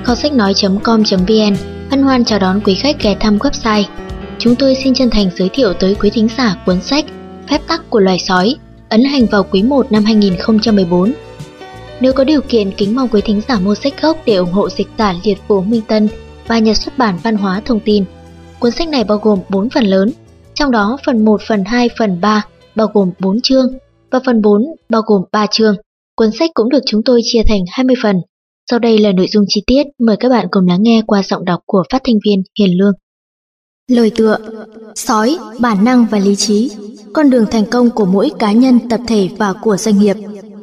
kho sách nói.com.vn hân hoan chào đón quý khách ghé thăm website. Chúng tôi xin chân thành giới thiệu tới quý thính giả cuốn sách Phép tắc của loài sói, ấn hành vào quý 1 năm 2014. Nếu có điều kiện, kính mong quý thính giả mua sách gốc để ủng hộ dịch giả Liệt Vũ Minh Tân và nhà xuất bản Văn hóa Thông tin. Cuốn sách này bao gồm 4 phần lớn, trong đó phần 1, phần 2, phần 3 bao gồm 4 chương và phần 4 bao gồm 3 chương. Cuốn sách cũng được chúng tôi chia thành 20 phần. Sau đây là nội dung chi tiết, mời các bạn cùng lắng nghe qua giọng đọc của phát thanh viên Hiền Lương. Lời tựa: Sói, bản năng và lý trí, con đường thành công của mỗi cá nhân, tập thể và của doanh nghiệp.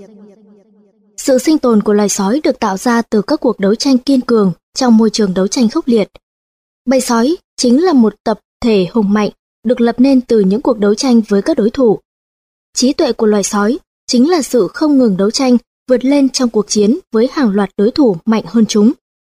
Sự sinh tồn của loài sói được tạo ra từ các cuộc đấu tranh kiên cường trong môi trường đấu tranh khốc liệt. Bầy sói chính là một tập thể hùng mạnh được lập nên từ những cuộc đấu tranh với các đối thủ. Trí tuệ của loài sói chính là sự không ngừng đấu tranh vượt lên trong cuộc chiến với hàng loạt đối thủ mạnh hơn chúng.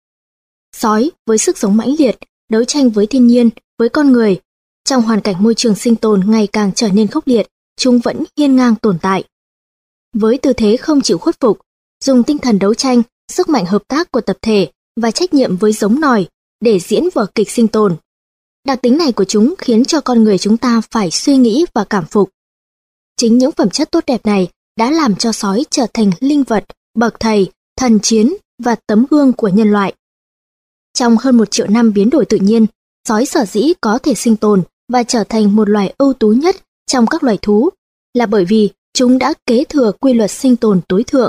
Sói với sức sống mãnh liệt, đấu tranh với thiên nhiên, với con người. Trong hoàn cảnh môi trường sinh tồn ngày càng trở nên khốc liệt, chúng vẫn hiên ngang tồn tại. Với tư thế không chịu khuất phục, dùng tinh thần đấu tranh, sức mạnh hợp tác của tập thể và trách nhiệm với giống nòi để diễn vở kịch sinh tồn. Đặc tính này của chúng khiến cho con người chúng ta phải suy nghĩ và cảm phục. Chính những phẩm chất tốt đẹp này đã làm cho sói trở thành linh vật, bậc thầy, thần chiến và tấm gương của nhân loại. Trong hơn 1 triệu năm biến đổi tự nhiên, sói sở dĩ có thể sinh tồn và trở thành một loài ưu tú nhất trong các loài thú là bởi vì chúng đã kế thừa quy luật sinh tồn tối thượng.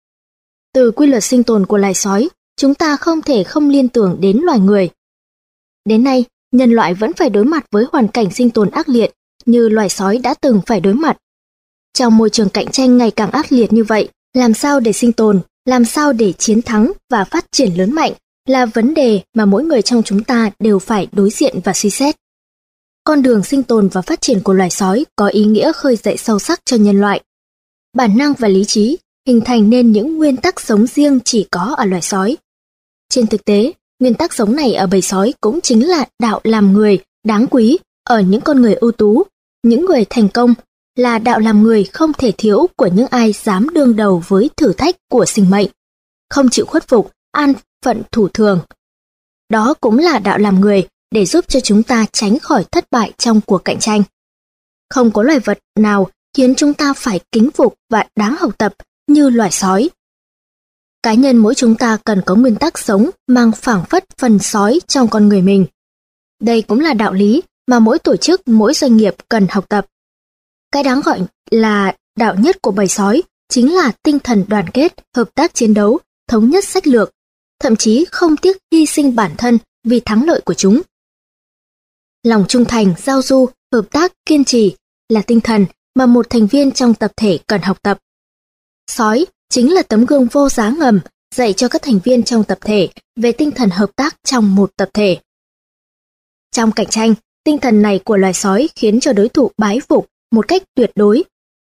Từ quy luật sinh tồn của loài sói, chúng ta không thể không liên tưởng đến loài người. Đến nay, nhân loại vẫn phải đối mặt với hoàn cảnh sinh tồn ác liệt như loài sói đã từng phải đối mặt. Trong môi trường cạnh tranh ngày càng ác liệt như vậy, làm sao để sinh tồn, làm sao để chiến thắng và phát triển lớn mạnh là vấn đề mà mỗi người trong chúng ta đều phải đối diện và suy xét. Con đường sinh tồn và phát triển của loài sói có ý nghĩa khơi dậy sâu sắc cho nhân loại. Bản năng và lý trí hình thành nên những nguyên tắc sống riêng chỉ có ở loài sói. Trên thực tế, nguyên tắc sống này ở bầy sói cũng chính là đạo làm người đáng quý ở những con người ưu tú, những người thành công, là đạo làm người không thể thiếu của những ai dám đương đầu với thử thách của sinh mệnh, không chịu khuất phục, an phận thủ thường. Đó cũng là đạo làm người để giúp cho chúng ta tránh khỏi thất bại trong cuộc cạnh tranh. Không có loài vật nào khiến chúng ta phải kính phục và đáng học tập như loài sói. Cá nhân mỗi chúng ta cần có nguyên tắc sống mang phảng phất phần sói trong con người mình. Đây cũng là đạo lý mà mỗi tổ chức, mỗi doanh nghiệp cần học tập. Cái đáng gọi là đạo nhất của bầy sói chính là tinh thần đoàn kết, hợp tác chiến đấu, thống nhất sách lược, thậm chí không tiếc hy sinh bản thân vì thắng lợi của chúng. Lòng trung thành, giao du, hợp tác, kiên trì là tinh thần mà một thành viên trong tập thể cần học tập. Sói chính là tấm gương vô giá ngầm dạy cho các thành viên trong tập thể về tinh thần hợp tác trong một tập thể. Trong cạnh tranh, tinh thần này của loài sói khiến cho đối thủ bái phục một cách tuyệt đối.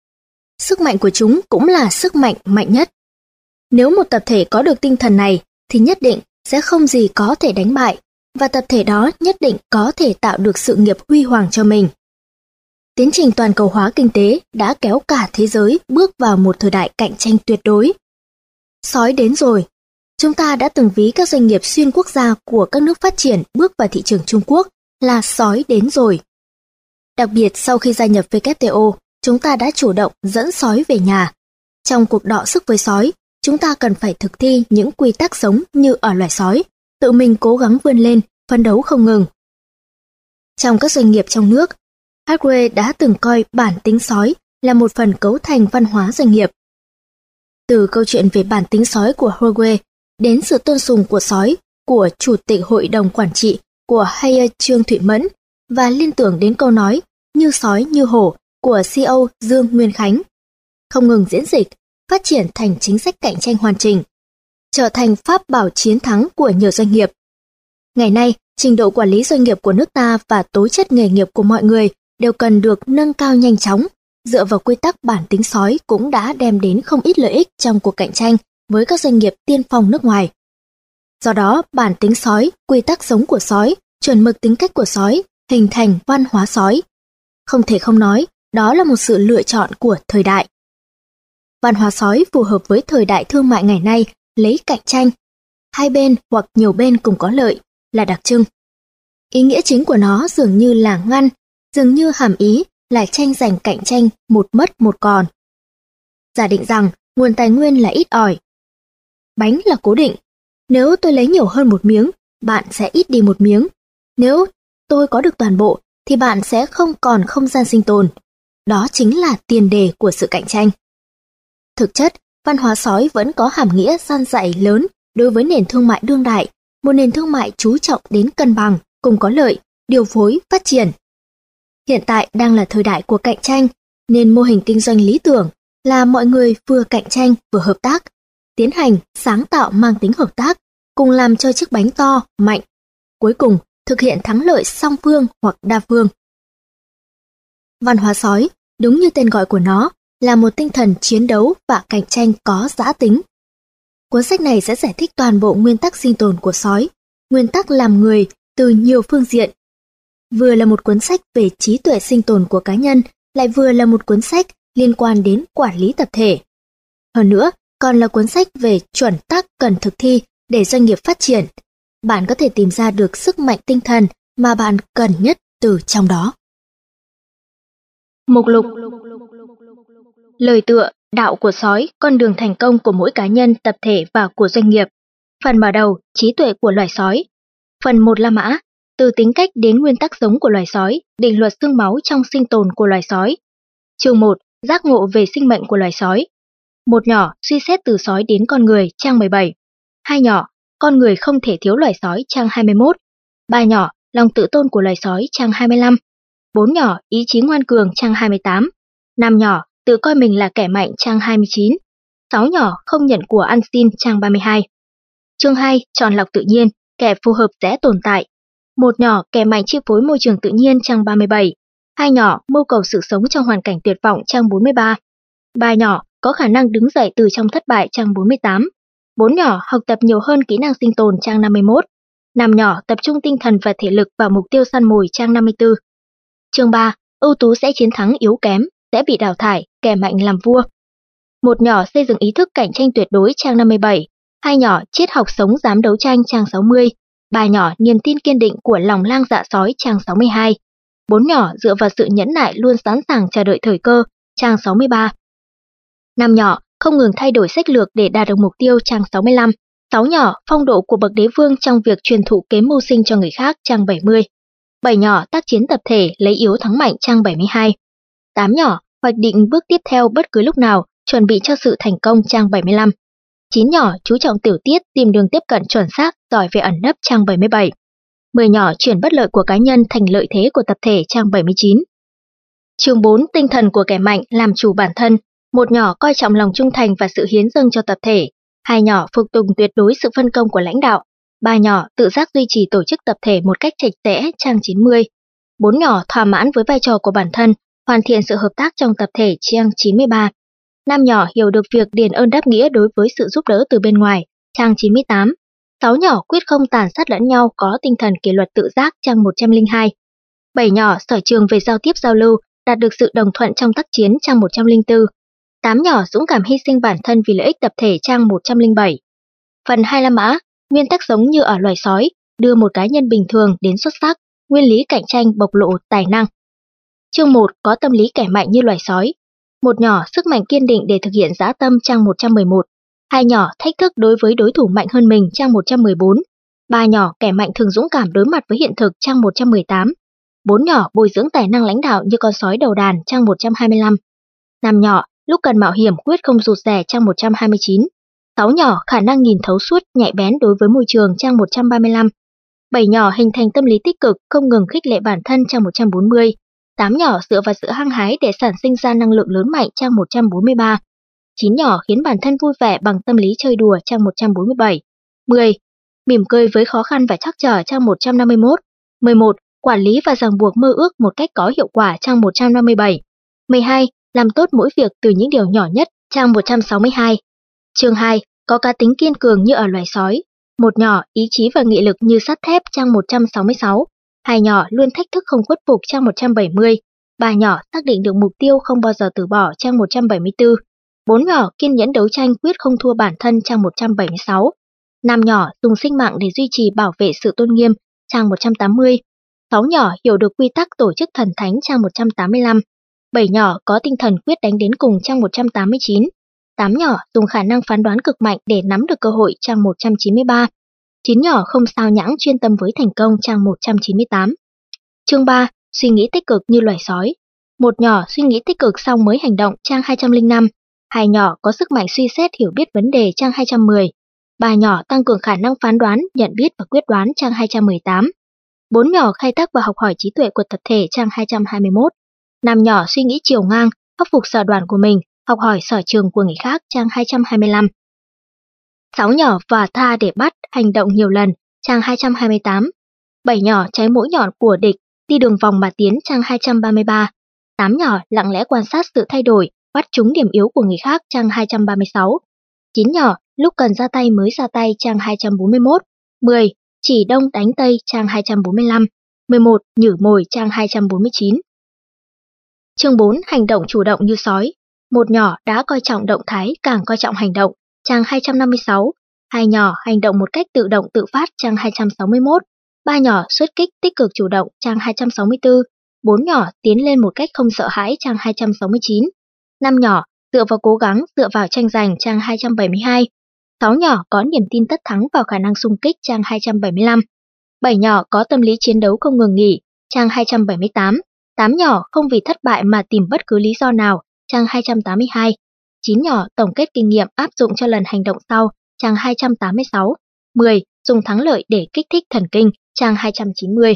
Sức mạnh của chúng cũng là sức mạnh mạnh nhất. Nếu một tập thể có được tinh thần này thì nhất định sẽ không gì có thể đánh bại, và tập thể đó nhất định có thể tạo được sự nghiệp huy hoàng cho mình. Tiến trình toàn cầu hóa kinh tế đã kéo cả thế giới bước vào một thời đại cạnh tranh tuyệt đối. Sói đến rồi. Chúng ta đã từng ví các doanh nghiệp xuyên quốc gia của các nước phát triển bước vào thị trường Trung Quốc là sói đến rồi. Đặc biệt sau khi gia nhập WTO, chúng ta đã chủ động dẫn sói về nhà. Trong cuộc đọ sức với sói, chúng ta cần phải thực thi những quy tắc sống như ở loài sói, tự mình cố gắng vươn lên, phấn đấu không ngừng. Trong các doanh nghiệp trong nước, Harvey đã từng coi bản tính sói là một phần cấu thành văn hóa doanh nghiệp. Từ câu chuyện về bản tính sói của Harvey đến sự tôn sùng của sói của Chủ tịch Hội đồng Quản trị của Haier Trương Thụy Mẫn và liên tưởng đến câu nói như sói như hổ của CEO Dương Nguyên Khánh, không ngừng diễn dịch, phát triển thành chính sách cạnh tranh hoàn chỉnh, trở thành pháp bảo chiến thắng của nhiều doanh nghiệp. Ngày nay, trình độ quản lý doanh nghiệp của nước ta và tố chất nghề nghiệp của mọi người đều cần được nâng cao nhanh chóng, dựa vào quy tắc bản tính sói cũng đã đem đến không ít lợi ích trong cuộc cạnh tranh với các doanh nghiệp tiên phong nước ngoài. Do đó, bản tính sói, quy tắc sống của sói, chuẩn mực tính cách của sói, hình thành văn hóa sói. Không thể không nói, đó là một sự lựa chọn của thời đại. Văn hóa sói phù hợp với thời đại thương mại ngày nay, lấy cạnh tranh. hai bên hoặc nhiều bên cùng có lợi là đặc trưng. Ý nghĩa chính của nó dường như là ngăn, dường như hàm ý là tranh giành cạnh tranh một mất một còn. Giả định rằng nguồn tài nguyên là ít ỏi. Bánh là cố định. Nếu tôi lấy nhiều hơn một miếng, bạn sẽ ít đi một miếng. Nếu tôi có được toàn bộ, thì bạn sẽ không còn không gian sinh tồn. Đó chính là tiền đề của sự cạnh tranh. Thực chất, văn hóa sói vẫn có hàm nghĩa gian dạy lớn đối với nền thương mại đương đại, một nền thương mại chú trọng đến cân bằng, cùng có lợi, điều phối, phát triển. Hiện tại đang là thời đại của cạnh tranh, nên mô hình kinh doanh lý tưởng là mọi người vừa cạnh tranh vừa hợp tác, tiến hành, sáng tạo mang tính hợp tác, cùng làm cho chiếc bánh to, mạnh. Cuối cùng, thực hiện thắng lợi song phương hoặc đa phương. Văn hóa sói, đúng như tên gọi của nó, là một tinh thần chiến đấu và cạnh tranh có dã tính. Cuốn sách này sẽ giải thích toàn bộ nguyên tắc sinh tồn của sói, nguyên tắc làm người từ nhiều phương diện. Vừa là một cuốn sách về trí tuệ sinh tồn của cá nhân, lại vừa là một cuốn sách liên quan đến quản lý tập thể. Hơn nữa, còn là cuốn sách về chuẩn tắc cần thực thi để doanh nghiệp phát triển. Bạn có thể tìm ra được sức mạnh tinh thần mà bạn cần nhất từ trong đó. Mục lục. Lời tựa: Đạo của sói, con đường thành công của mỗi cá nhân, tập thể và của doanh nghiệp. Phần mở đầu: Trí tuệ của loài sói. Phần 1 La Mã: Từ tính cách đến nguyên tắc sống của loài sói, định luật xương máu trong sinh tồn của loài sói. Chương 1: Giác ngộ về sinh mệnh của loài sói. 1 nhỏ: Suy xét từ sói đến con người, trang 17. 2 nhỏ: Con người không thể thiếu loài sói, trang 21. 3 nhỏ: Lòng tự tôn của loài sói, trang 25. 4 nhỏ: Ý chí ngoan cường, trang 28. 5 nhỏ: Tự coi mình là kẻ mạnh, trang 29. 6 nhỏ: Không nhận của ăn xin, trang 32. Chương 2: Chọn lọc tự nhiên, kẻ phù hợp sẽ tồn tại. 1 nhỏ: Kẻ mạnh chi phối môi trường tự nhiên, trang 37. 2 nhỏ: Mưu cầu sự sống trong hoàn cảnh tuyệt vọng, trang 43. 3 nhỏ: Có khả năng đứng dậy từ trong thất bại, trang 48. 4 nhỏ: Học tập nhiều hơn kỹ năng sinh tồn, trang 51. 5 nhỏ: Tập trung tinh thần và thể lực vào mục tiêu săn mồi, trang 54. Chương 3: Ưu tú sẽ chiến thắng yếu kém, sẽ bị đào thải, kẻ mạnh làm vua. 1 nhỏ: Xây dựng ý thức cạnh tranh tuyệt đối, trang 57. 2 nhỏ: Triết học sống dám đấu tranh, trang 60. 3 nhỏ: Niềm tin kiên định của lòng lang dạ sói, trang 62. 4 nhỏ: Dựa vào sự nhẫn nại luôn sẵn sàng chờ đợi thời cơ, trang 63. 5 nhỏ: Không ngừng thay đổi sách lược để đạt được mục tiêu, trang 65. 6 nhỏ: Phong độ của bậc đế vương trong việc truyền thụ kế mưu sinh cho người khác, trang 70. 7 nhỏ: Tác chiến tập thể, lấy yếu thắng mạnh, trang 72. 8 nhỏ: Hoạch định bước tiếp theo bất cứ lúc nào, chuẩn bị cho sự thành công, trang 75. 9 nhỏ: Chú trọng tiểu tiết, tìm đường tiếp cận chuẩn xác, giỏi về ẩn nấp, trang 77. 10 nhỏ: Chuyển bất lợi của cá nhân thành lợi thế của tập thể, trang 79. Chương 4: Tinh thần của kẻ mạnh, làm chủ bản thân. 1 nhỏ: Coi trọng lòng trung thành và sự hiến dâng cho tập thể. 2 nhỏ: Phục tùng tuyệt đối sự phân công của lãnh đạo. 3 nhỏ: Tự giác duy trì tổ chức tập thể một cách chặt chẽ, trang 90. 4 nhỏ: Thỏa mãn với vai trò của bản thân, hoàn thiện sự hợp tác trong tập thể, trang 93. 5 nhỏ: Hiểu được việc đền ơn đáp nghĩa đối với sự giúp đỡ từ bên ngoài, trang 98. 6 nhỏ: Quyết không tàn sát lẫn nhau, có tinh thần kỷ luật tự giác, trang 102. 7 nhỏ: Sở trường về giao tiếp giao lưu, đạt được sự đồng thuận trong tác chiến, trang 104. 8 nhỏ: Dũng cảm hy sinh bản thân vì lợi ích tập thể, trang 107. Phần 2 La Mã: Nguyên tắc sống như ở loài sói, đưa một cá nhân bình thường đến xuất sắc, nguyên lý cạnh tranh bộc lộ tài năng. Chương 1: Có tâm lý kẻ mạnh như loài sói. 1 nhỏ: Sức mạnh kiên định để thực hiện dã tâm, trang 111. 2 nhỏ: Thách thức đối với đối thủ mạnh hơn mình, trang 114. 3 nhỏ: Kẻ mạnh thường dũng cảm đối mặt với hiện thực, trang 118. 4 nhỏ: Bồi dưỡng tài năng lãnh đạo như con sói đầu đàn, trang 125. 5 nhỏ: Lúc cần mạo hiểm quyết không rụt rè, trang 129. 6 nhỏ: Khả năng nhìn thấu suốt, nhạy bén đối với môi trường, trang 135. 7 nhỏ: Hình thành tâm lý tích cực, không ngừng khích lệ bản thân, trang 140. 8 nhỏ: Dựa vào sự hăng hái để sản sinh ra năng lượng lớn mạnh, trang 143. 9 nhỏ: Khiến bản thân vui vẻ bằng tâm lý chơi đùa, trang 147. 10. Mỉm cười với khó khăn và trắc trở, trang 151. 11. Quản lý và ràng buộc mơ ước một cách có hiệu quả, trang 157. 12. Làm tốt mỗi việc từ những điều nhỏ nhất, trang 162. Chương 2. Có cá tính kiên cường như ở loài sói. 1 nhỏ: Ý chí và nghị lực như sắt thép, trang 166. 2 nhỏ: Luôn thách thức không khuất phục, trang 170. 3 nhỏ: Xác định được mục tiêu không bao giờ từ bỏ, trang 174. 4 nhỏ: Kiên nhẫn đấu tranh quyết không thua bản thân, trang 176. 5 nhỏ dùng sinh mạng để duy trì bảo vệ sự tôn nghiêm, trang 180. 6 nhỏ hiểu được quy tắc tổ chức thần thánh, trang 185. 7 nhỏ có tinh thần quyết đánh đến cùng, trang 189. 8 nhỏ dùng khả năng phán đoán cực mạnh để nắm được cơ hội, trang 193. 9 nhỏ không sao nhãng chuyên tâm với thành công, trang 198. Chương 3. Suy nghĩ tích cực như loài sói. 1 nhỏ suy nghĩ tích cực xong mới hành động, trang 205. 2 nhỏ có sức mạnh suy xét hiểu biết vấn đề, trang 210. 3 nhỏ tăng cường khả năng phán đoán, nhận biết và quyết đoán, trang 218. 4 nhỏ khai thác và học hỏi trí tuệ của tập thể, trang 221. 5 nhỏ suy nghĩ chiều ngang, khắc phục sở đoản của mình, học hỏi sở trường của người khác, trang 225. 6 nhỏ và tha để bắt, hành động nhiều lần, trang 228. 7 nhỏ cháy mũi nhọn của địch, đi đường vòng mà tiến, trang 233. 8 nhỏ lặng lẽ quan sát sự thay đổi, bắt trúng điểm yếu của người khác, trang 236. 9 nhỏ lúc cần ra tay mới ra tay, trang 241. 10. Chỉ đông đánh tây, trang 245. 11. Nhử mồi, trang 249. Chương 4. Hành động chủ động như sói. 1 nhỏ đã coi trọng động thái, càng coi trọng hành động, trang 256. 2 nhỏ hành động một cách tự động tự phát, trang 261. 3 nhỏ xuất kích tích cực chủ động, trang 264. 4 nhỏ tiến lên một cách không sợ hãi, trang 269. 5 nhỏ dựa vào cố gắng, dựa vào tranh giành, trang 272. 6 nhỏ có niềm tin tất thắng vào khả năng xung kích, trang 275. 7 nhỏ có tâm lý chiến đấu không ngừng nghỉ, trang 278. 8 nhỏ không vì thất bại mà tìm bất cứ lý do nào, trang 282. 9 nhỏ tổng kết kinh nghiệm áp dụng cho lần hành động sau, trang 286. 10. Dùng thắng lợi để kích thích thần kinh, trang 290.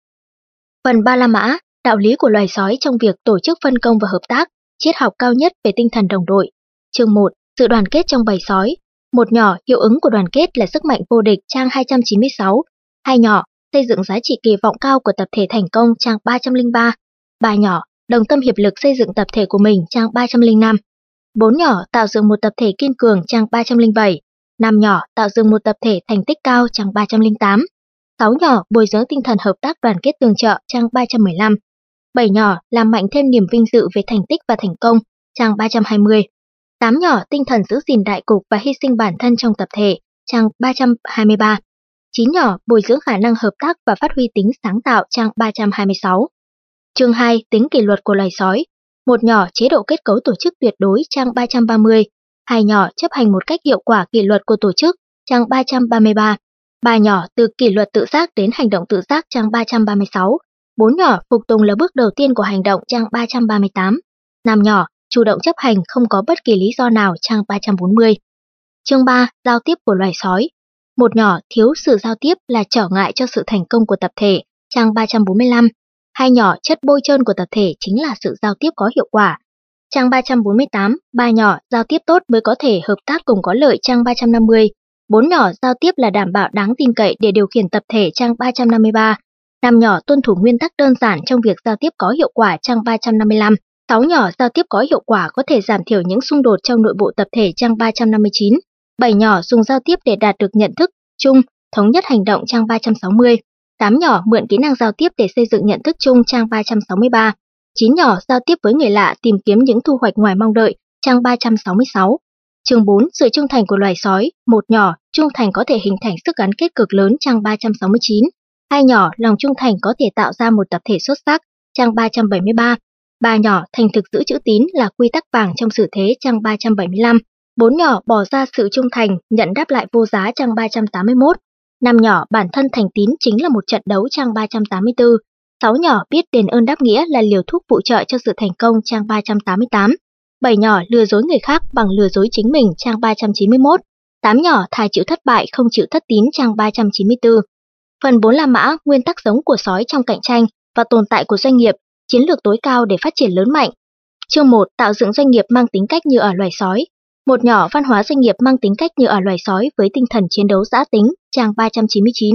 Phần Ba La Mã, đạo lý của loài sói trong việc tổ chức phân công và hợp tác, triết học cao nhất về tinh thần đồng đội. Chương 1. Sự đoàn kết trong bầy sói. 1 nhỏ hiệu ứng của đoàn kết là sức mạnh vô địch, trang 296. 2 nhỏ xây dựng giá trị kỳ vọng cao của tập thể thành công, trang 303. 3 nhỏ đồng tâm hiệp lực xây dựng tập thể của mình, trang 305. 4 nhỏ tạo dựng một tập thể kiên cường, trang 307. 5 nhỏ tạo dựng một tập thể thành tích cao, trang 308. 6 nhỏ bồi dưỡng tinh thần hợp tác đoàn kết tương trợ, trang 315. 7 nhỏ làm mạnh thêm niềm vinh dự về thành tích và thành công, trang 320. 8 nhỏ tinh thần giữ gìn đại cục và hy sinh bản thân trong tập thể, trang 323. 9 nhỏ bồi dưỡng khả năng hợp tác và phát huy tính sáng tạo, trang 326. Chương 2. Tính kỷ luật của loài sói. 1 nhỏ chế độ kết cấu tổ chức tuyệt đối, trang 330. 2 nhỏ chấp hành một cách hiệu quả kỷ luật của tổ chức, trang 333. 3 nhỏ từ kỷ luật tự giác đến hành động tự giác, trang 336. 4 nhỏ phục tùng là bước đầu tiên của hành động, trang 338. 5 nhỏ chủ động chấp hành không có bất kỳ lý do nào, trang 340. Chương 3. Giao tiếp của loài sói. 1 nhỏ thiếu sự giao tiếp là trở ngại cho sự thành công của tập thể, trang 345. 2 nhỏ chất bôi trơn của tập thể chính là sự giao tiếp có hiệu quả, trang 348. 3 nhỏ giao tiếp tốt mới có thể hợp tác cùng có lợi, trang 350. 4 nhỏ giao tiếp là đảm bảo đáng tin cậy để điều khiển tập thể, trang 353. 5 nhỏ tuân thủ nguyên tắc đơn giản trong việc giao tiếp có hiệu quả, trang 355. 6 nhỏ giao tiếp có hiệu quả có thể giảm thiểu những xung đột trong nội bộ tập thể, trang 359. 7 nhỏ dùng giao tiếp để đạt được nhận thức chung, thống nhất hành động, trang 360. 8 nhỏ mượn kỹ năng giao tiếp để xây dựng nhận thức chung, trang 363. 9 nhỏ giao tiếp với người lạ tìm kiếm những thu hoạch ngoài mong đợi, trang 366. Chương 4. Sự trung thành của loài sói. 1 nhỏ trung thành có thể hình thành sức gắn kết cực lớn, trang 369. 2 nhỏ lòng trung thành có thể tạo ra một tập thể xuất sắc, trang 373. 3 nhỏ thành thực giữ chữ tín là quy tắc vàng trong sự thế, trang 375. 4 nhỏ bỏ ra sự trung thành, nhận đáp lại vô giá, trang 381. 5 nhỏ bản thân thành tín chính là một trận đấu, trang 384. 6 nhỏ biết đền ơn đáp nghĩa là liều thuốc phụ trợ cho sự thành công, trang 388. 7 nhỏ lừa dối người khác bằng lừa dối chính mình, trang 391. 8 nhỏ thà chịu thất bại không chịu thất tín, trang 394. Phần 4 La Mã, nguyên tắc sống của sói trong cạnh tranh và tồn tại của doanh nghiệp, chiến lược tối cao để phát triển lớn mạnh. Chương 1. Tạo dựng doanh nghiệp mang tính cách như ở loài sói. 1 nhỏ văn hóa doanh nghiệp mang tính cách như ở loài sói với tinh thần chiến đấu dã tính, trang 399.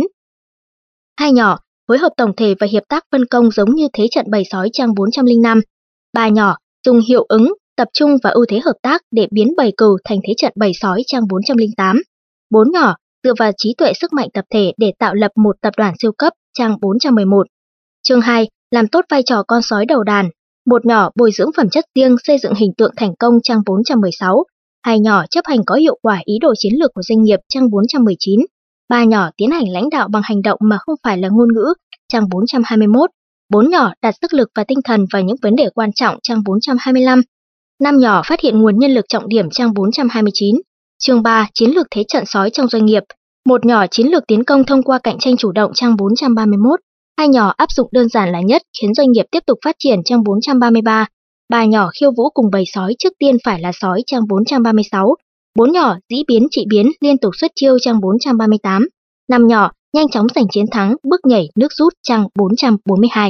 2 nhỏ phối hợp tổng thể và hiệp tác phân công giống như thế trận bầy sói, trang 405. 3 nhỏ dùng hiệu ứng, tập trung và ưu thế hợp tác để biến bầy cừu thành thế trận bầy sói, trang 408. 4 nhỏ dựa vào trí tuệ sức mạnh tập thể để tạo lập một tập đoàn siêu cấp, trang 411. Chương 2. Làm tốt vai trò con sói đầu đàn. 1 nhỏ bồi dưỡng phẩm chất riêng, xây dựng hình tượng thành công, trang 416. 2 nhỏ chấp hành có hiệu quả ý đồ chiến lược của doanh nghiệp trang 419, 3 nhỏ tiến hành lãnh đạo bằng hành động mà không phải là ngôn ngữ trang 421, 4 nhỏ đặt sức lực và tinh thần vào những vấn đề quan trọng trang 425, 5 nhỏ phát hiện nguồn nhân lực trọng điểm trang 429, chương 3 chiến lược thế trận sói trong doanh nghiệp, 1 nhỏ chiến lược tiến công thông qua cạnh tranh chủ động trang 431, 2 nhỏ áp dụng đơn giản là nhất khiến doanh nghiệp tiếp tục phát triển trang 433, 3 nhỏ khiêu vũ cùng bầy sói trước tiên phải là sói trang 436, 4 nhỏ dĩ biến trị biến liên tục xuất chiêu trang 438, 5 nhỏ nhanh chóng giành chiến thắng bước nhảy nước rút trang 442.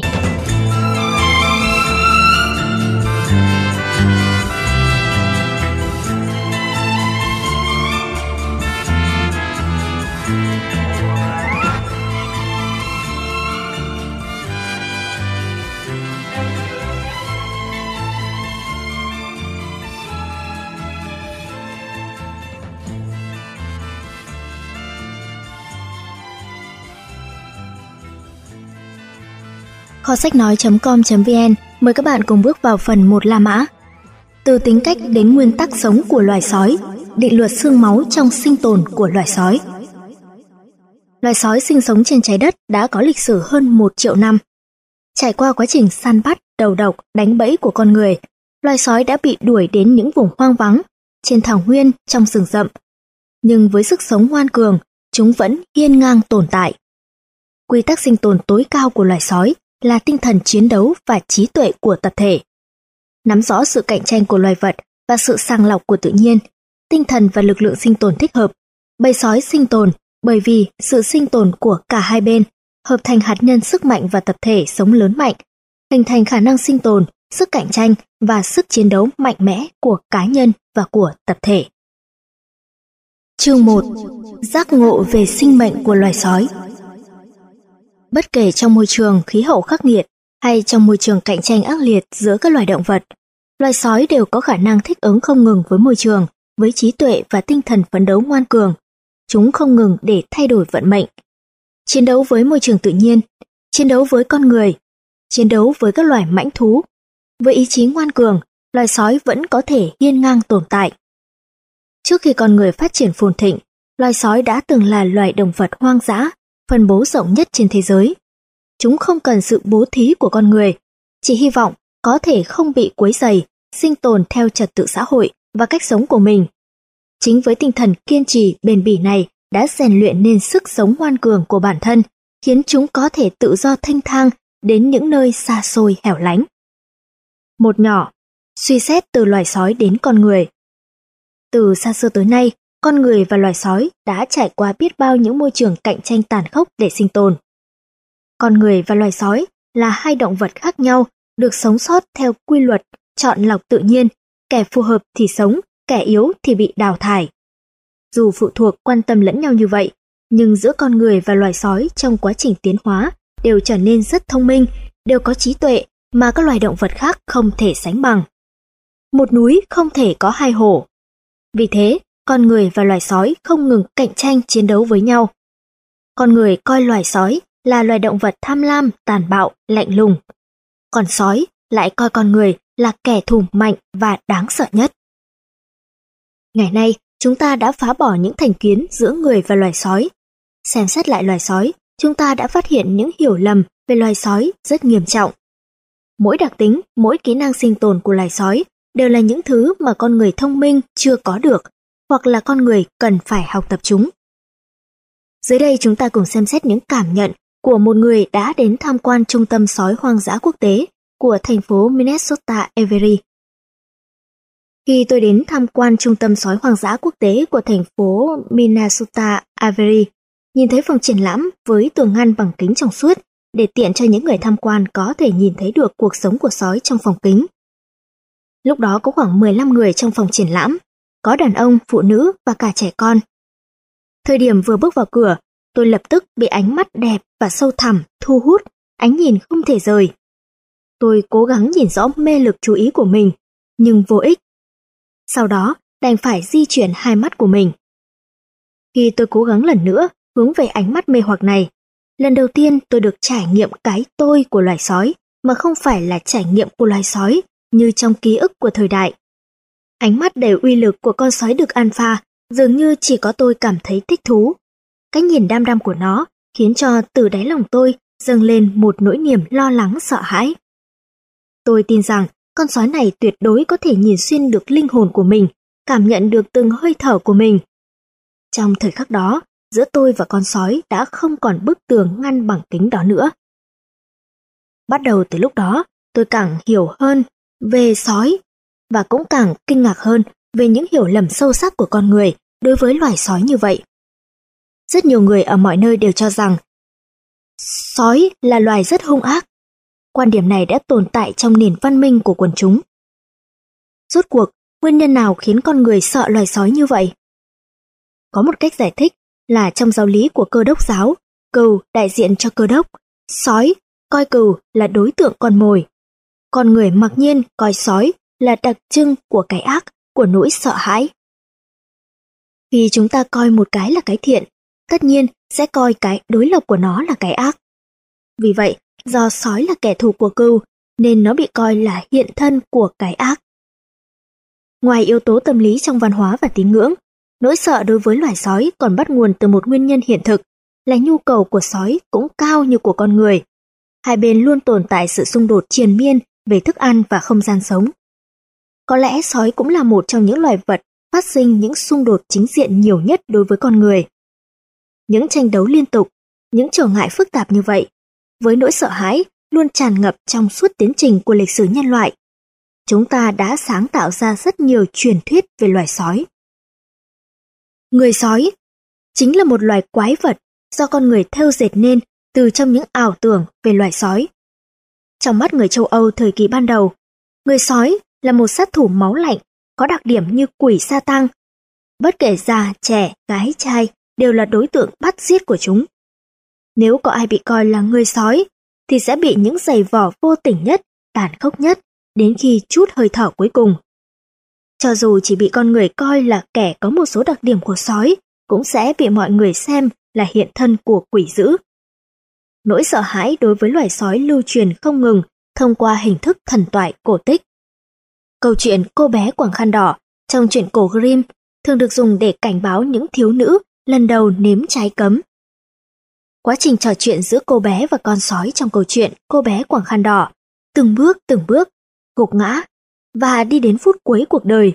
Kho sách nói.com.vn mời các bạn cùng bước vào phần 1 La Mã. Từ tính cách đến nguyên tắc sống của loài sói, định luật xương máu trong sinh tồn của loài sói. Loài sói sinh sống trên trái đất đã có lịch sử hơn 1 triệu năm. Trải qua quá trình săn bắt, đầu độc, đánh bẫy của con người, loài sói đã bị đuổi đến những vùng hoang vắng, trên thảo nguyên, trong rừng rậm. Nhưng với sức sống ngoan cường, chúng vẫn hiên ngang tồn tại. Quy tắc sinh tồn tối cao của loài sói là tinh thần chiến đấu và trí tuệ của tập thể. Nắm rõ sự cạnh tranh của loài vật và sự sàng lọc của tự nhiên, tinh thần và lực lượng sinh tồn thích hợp, bầy sói sinh tồn bởi vì sự sinh tồn của cả hai bên hợp thành hạt nhân sức mạnh và tập thể sống lớn mạnh, hình thành khả năng sinh tồn, sức cạnh tranh và sức chiến đấu mạnh mẽ của cá nhân và của tập thể. Chương 1. Giác ngộ về sinh mệnh của loài sói. Bất kể trong môi trường khí hậu khắc nghiệt hay trong môi trường cạnh tranh ác liệt giữa các loài động vật, loài sói đều có khả năng thích ứng không ngừng với môi trường, với trí tuệ và tinh thần phấn đấu ngoan cường. Chúng không ngừng để thay đổi vận mệnh. Chiến đấu với môi trường tự nhiên, chiến đấu với con người, chiến đấu với các loài mãnh thú. Với ý chí ngoan cường, loài sói vẫn có thể hiên ngang tồn tại. Trước khi con người phát triển phồn thịnh, loài sói đã từng là loài động vật hoang dã, phân bố rộng nhất trên thế giới. Chúng không cần sự bố thí của con người, chỉ hy vọng có thể không bị quấy rầy, sinh tồn theo trật tự xã hội và cách sống của mình. Chính với tinh thần kiên trì bền bỉ này đã rèn luyện nên sức sống ngoan cường của bản thân, khiến chúng có thể tự do thênh thang đến những nơi xa xôi hẻo lánh. Một nhỏ, suy xét từ loài sói đến con người. Từ xa xưa tới nay, con người và loài sói đã trải qua biết bao những môi trường cạnh tranh tàn khốc để sinh tồn. Con người và loài sói là hai động vật khác nhau, được sống sót theo quy luật, chọn lọc tự nhiên, kẻ phù hợp thì sống, kẻ yếu thì bị đào thải. Dù phụ thuộc quan tâm lẫn nhau như vậy, nhưng giữa con người và loài sói trong quá trình tiến hóa đều trở nên rất thông minh, đều có trí tuệ mà các loài động vật khác không thể sánh bằng. Một núi không thể có hai hổ. Vì thế, con người và loài sói không ngừng cạnh tranh chiến đấu với nhau. Con người coi loài sói là loài động vật tham lam, tàn bạo, lạnh lùng. Còn sói lại coi con người là kẻ thù mạnh và đáng sợ nhất. Ngày nay, chúng ta đã phá bỏ những thành kiến giữa người và loài sói. Xem xét lại loài sói, chúng ta đã phát hiện những hiểu lầm về loài sói rất nghiêm trọng. Mỗi đặc tính, mỗi kỹ năng sinh tồn của loài sói đều là những thứ mà con người thông minh chưa có được, hoặc là con người cần phải học tập chúng. Dưới đây chúng ta cùng xem xét những cảm nhận của một người đã đến tham quan trung tâm sói hoang dã quốc tế của thành phố Minnesota Avery. Khi tôi đến tham quan trung tâm sói hoang dã quốc tế của thành phố Minnesota Avery, nhìn thấy phòng triển lãm với tường ngăn bằng kính trong suốt để tiện cho những người tham quan có thể nhìn thấy được cuộc sống của sói trong phòng kính. Lúc đó có khoảng 15 người trong phòng triển lãm, có đàn ông, phụ nữ và cả trẻ con. Thời điểm vừa bước vào cửa, tôi lập tức bị ánh mắt đẹp và sâu thẳm thu hút, ánh nhìn không thể rời. Tôi cố gắng nhìn rõ mê lực chú ý của mình, nhưng vô ích. Sau đó, đành phải di chuyển hai mắt của mình. Khi tôi cố gắng lần nữa hướng về ánh mắt mê hoặc này, lần đầu tiên tôi được trải nghiệm cái tôi của loài sói, mà không phải là trải nghiệm của loài sói như trong ký ức của thời đại. Ánh mắt đầy uy lực của con sói đực alpha dường như chỉ có tôi cảm thấy thích thú. Cái nhìn đăm đăm của nó khiến cho từ đáy lòng tôi dâng lên một nỗi niềm lo lắng sợ hãi. Tôi tin rằng con sói này tuyệt đối có thể nhìn xuyên được linh hồn của mình, cảm nhận được từng hơi thở của mình. Trong thời khắc đó, giữa tôi và con sói đã không còn bức tường ngăn bằng kính đó nữa. Bắt đầu từ lúc đó, tôi càng hiểu hơn về sói và cũng càng kinh ngạc hơn về những hiểu lầm sâu sắc của con người đối với loài sói như vậy. Rất nhiều người ở mọi nơi đều cho rằng sói là loài rất hung ác. Quan điểm này đã tồn tại trong nền văn minh của quần chúng. Rốt cuộc, nguyên nhân nào khiến con người sợ loài sói như vậy? Có một cách giải thích là trong giáo lý của Cơ đốc giáo, cừu đại diện cho cơ đốc, sói coi cừu là đối tượng con mồi. Con người mặc nhiên coi sói là đặc trưng của cái ác, của nỗi sợ hãi. Khi chúng ta coi một cái là cái thiện, tất nhiên sẽ coi cái đối lập của nó là cái ác. Vì vậy, do sói là kẻ thù của cừu, nên nó bị coi là hiện thân của cái ác. Ngoài yếu tố tâm lý trong văn hóa và tín ngưỡng, nỗi sợ đối với loài sói còn bắt nguồn từ một nguyên nhân hiện thực, là nhu cầu của sói cũng cao như của con người. Hai bên luôn tồn tại sự xung đột triền miên về thức ăn và không gian sống. Có lẽ sói cũng là một trong những loài vật phát sinh những xung đột chính diện nhiều nhất đối với con người. Những tranh đấu liên tục, những trở ngại phức tạp như vậy, với nỗi sợ hãi luôn tràn ngập trong suốt tiến trình của lịch sử nhân loại, chúng ta đã sáng tạo ra rất nhiều truyền thuyết về loài sói. Người sói chính là một loài quái vật do con người thêu dệt nên từ trong những ảo tưởng về loài sói. Trong mắt người châu Âu thời kỳ ban đầu, người sói là một sát thủ máu lạnh, có đặc điểm như quỷ sa tăng. Bất kể già, trẻ, gái, trai đều là đối tượng bắt giết của chúng. Nếu có ai bị coi là người sói, thì sẽ bị những giày vò vô tình nhất, tàn khốc nhất, đến khi trút hơi thở cuối cùng. Cho dù chỉ bị con người coi là kẻ có một số đặc điểm của sói, cũng sẽ bị mọi người xem là hiện thân của quỷ dữ. Nỗi sợ hãi đối với loài sói lưu truyền không ngừng thông qua hình thức thần thoại cổ tích. Câu chuyện cô bé quàng khăn đỏ trong truyện cổ Grimm thường được dùng để cảnh báo những thiếu nữ lần đầu nếm trái cấm. Quá trình trò chuyện giữa cô bé và con sói trong câu chuyện cô bé quàng khăn đỏ từng bước gục ngã và đi đến phút cuối cuộc đời.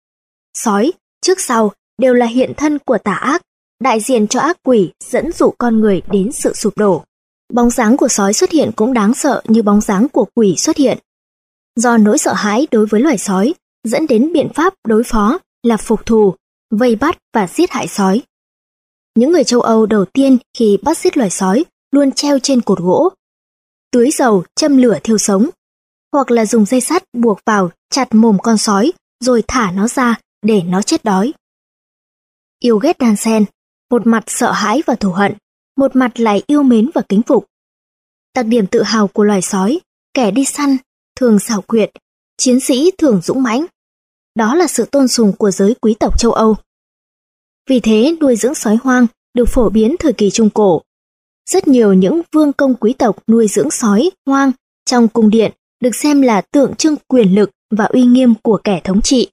Sói trước sau đều là hiện thân của tà ác, đại diện cho ác quỷ dẫn dụ con người đến sự sụp đổ. Bóng dáng của sói xuất hiện cũng đáng sợ như bóng dáng của quỷ xuất hiện. Do nỗi sợ hãi đối với loài sói dẫn đến biện pháp đối phó là phục thù, vây bắt và giết hại sói. Những người châu Âu đầu tiên khi bắt giết loài sói luôn treo trên cột gỗ, tưới dầu châm lửa thiêu sống, hoặc là dùng dây sắt buộc vào chặt mồm con sói rồi thả nó ra để nó chết đói. Yêu ghét đan xen, một mặt sợ hãi và thù hận, một mặt lại yêu mến và kính phục. Đặc điểm tự hào của loài sói, kẻ đi săn thường xảo quyệt, chiến sĩ thường dũng mãnh. Đó là sự tôn sùng của giới quý tộc châu Âu. Vì thế nuôi dưỡng sói hoang được phổ biến thời kỳ Trung Cổ. Rất nhiều những vương công quý tộc nuôi dưỡng sói hoang trong cung điện được xem là tượng trưng quyền lực và uy nghiêm của kẻ thống trị.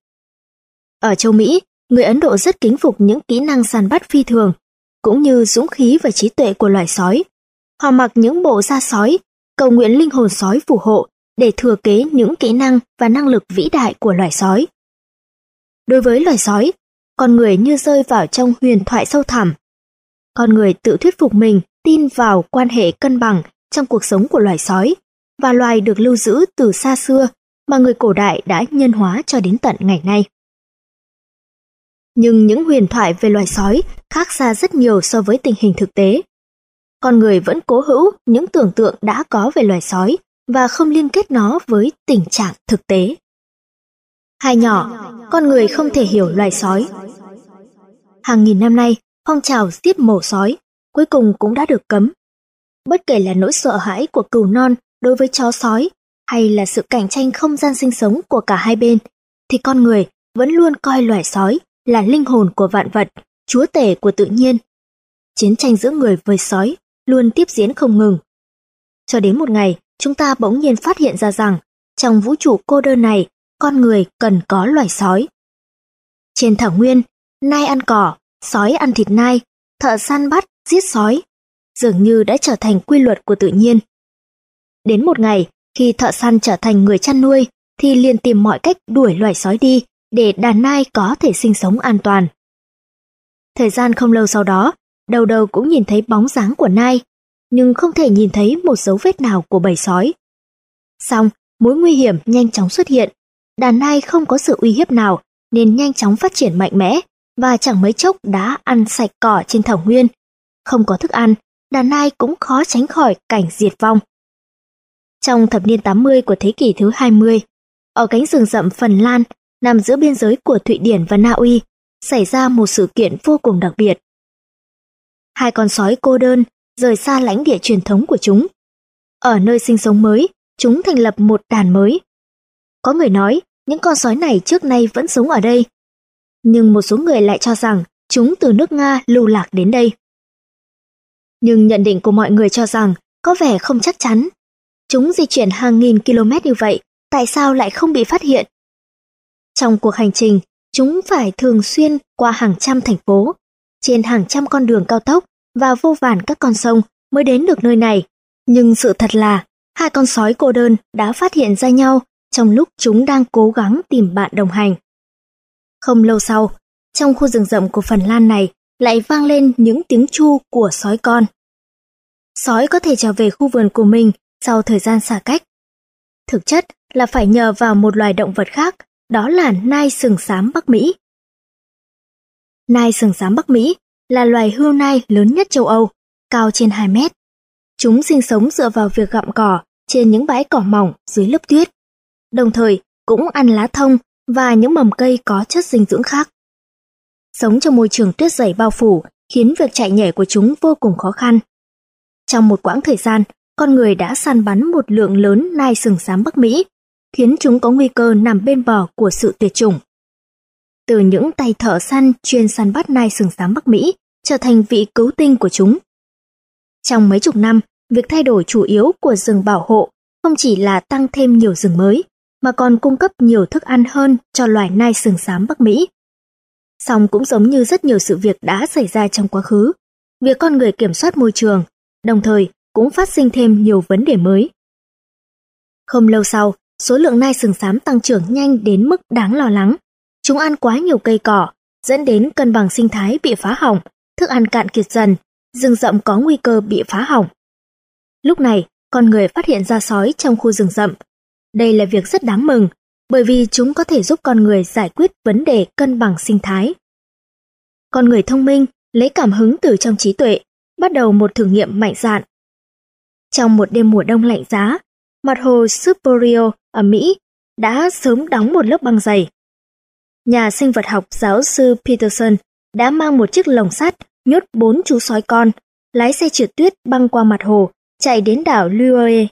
Ở châu Mỹ, người Ấn Độ rất kính phục những kỹ năng săn bắt phi thường, cũng như dũng khí và trí tuệ của loài sói. Họ mặc những bộ da sói, cầu nguyện linh hồn sói phù hộ để thừa kế những kỹ năng và năng lực vĩ đại của loài sói. Đối với loài sói, con người như rơi vào trong huyền thoại sâu thẳm. Con người tự thuyết phục mình tin vào quan hệ cân bằng trong cuộc sống của loài sói, và loài được lưu giữ từ xa xưa mà người cổ đại đã nhân hóa cho đến tận ngày nay. Nhưng những huyền thoại về loài sói khác xa rất nhiều so với tình hình thực tế. Con người vẫn cố hữu những tưởng tượng đã có về loài sói và không liên kết nó với tình trạng thực tế. Hai nhỏ, con người không thể hiểu loài sói. Hàng nghìn năm nay, phong trào giết mổ sói cuối cùng cũng đã được cấm. Bất kể là nỗi sợ hãi của cừu non đối với chó sói hay là sự cạnh tranh không gian sinh sống của cả hai bên, thì con người vẫn luôn coi loài sói là linh hồn của vạn vật, chúa tể của tự nhiên. Chiến tranh giữa người với sói luôn tiếp diễn không ngừng. Cho đến một ngày, chúng ta bỗng nhiên phát hiện ra rằng trong vũ trụ cô đơn này, con người cần có loài sói Trên thảo nguyên, nai ăn cỏ, sói ăn thịt nai, thợ săn bắt, giết sói, dường như đã trở thành quy luật của tự nhiên. Đến một ngày, khi thợ săn trở thành người chăn nuôi, thì liền tìm mọi cách đuổi loài sói đi để đàn nai có thể sinh sống an toàn. Thời gian không lâu sau đó, đầu đầu cũng nhìn thấy bóng dáng của nai, nhưng không thể nhìn thấy một dấu vết nào của bầy sói. Song, mối nguy hiểm nhanh chóng xuất hiện, đàn nai không có sự uy hiếp nào nên nhanh chóng phát triển mạnh mẽ và chẳng mấy chốc đã ăn sạch cỏ trên thảo nguyên. Không có thức ăn, đàn nai cũng khó tránh khỏi cảnh diệt vong. Trong thập niên 80 của thế kỷ thứ 20, ở cánh rừng rậm Phần Lan nằm giữa biên giới của Thụy Điển và Na Uy, xảy ra một sự kiện vô cùng đặc biệt. Hai con sói cô đơn rời xa lãnh địa truyền thống của chúng. Ở nơi sinh sống mới, chúng thành lập một đàn mới. Có người nói những con sói này trước nay vẫn sống ở đây, nhưng một số người lại cho rằng chúng từ nước Nga lưu lạc đến đây. Nhưng nhận định của mọi người cho rằng có vẻ không chắc chắn. Chúng di chuyển hàng nghìn km như vậy, tại sao lại không bị phát hiện? Trong cuộc hành trình, chúng phải thường xuyên qua hàng trăm thành phố, trên hàng trăm con đường cao tốc và vô vàn các con sông mới đến được nơi này. Nhưng sự thật là, hai con sói cô đơn đã phát hiện ra nhau trong lúc chúng đang cố gắng tìm bạn đồng hành. Không lâu sau, trong khu rừng rậm của Phần Lan này lại vang lên những tiếng tru của sói con. Sói có thể trở về khu vườn của mình sau thời gian xa cách. Thực chất là phải nhờ vào một loài động vật khác, đó là nai sừng xám Bắc Mỹ. Nai sừng xám Bắc Mỹ là loài hươu nai lớn nhất châu Âu, cao trên 2 mét. Chúng sinh sống dựa vào việc gặm cỏ trên những bãi cỏ mỏng dưới lớp tuyết, đồng thời cũng ăn lá thông và những mầm cây có chất dinh dưỡng khác. Sống trong môi trường tuyết dày bao phủ khiến việc chạy nhảy của chúng vô cùng khó khăn. Trong một quãng thời gian, con người đã săn bắn một lượng lớn nai sừng xám Bắc Mỹ, khiến chúng có nguy cơ nằm bên bờ của sự tuyệt chủng. Từ những tay thợ săn chuyên săn bắt nai sừng xám Bắc Mỹ trở thành vị cứu tinh của chúng. Trong mấy chục năm, việc thay đổi chủ yếu của rừng bảo hộ không chỉ là tăng thêm nhiều rừng mới, mà còn cung cấp nhiều thức ăn hơn cho loài nai sừng xám Bắc Mỹ. Song cũng giống như rất nhiều sự việc đã xảy ra trong quá khứ, việc con người kiểm soát môi trường, đồng thời cũng phát sinh thêm nhiều vấn đề mới. Không lâu sau, số lượng nai sừng xám tăng trưởng nhanh đến mức đáng lo lắng. Chúng ăn quá nhiều cây cỏ, dẫn đến cân bằng sinh thái bị phá hỏng, thức ăn cạn kiệt dần, rừng rậm có nguy cơ bị phá hỏng. Lúc này, con người phát hiện ra sói trong khu rừng rậm. Đây là việc rất đáng mừng, bởi vì chúng có thể giúp con người giải quyết vấn đề cân bằng sinh thái. Con người thông minh lấy cảm hứng từ trong trí tuệ, bắt đầu một thử nghiệm mạnh dạn. Trong một đêm mùa đông lạnh giá, mặt hồ Superior ở Mỹ đã sớm đóng một lớp băng dày. Nhà sinh vật học giáo sư Peterson đã mang một chiếc lồng sắt nhốt 4 chú sói con, lái xe trượt tuyết băng qua mặt hồ, chạy đến đảo Lioe.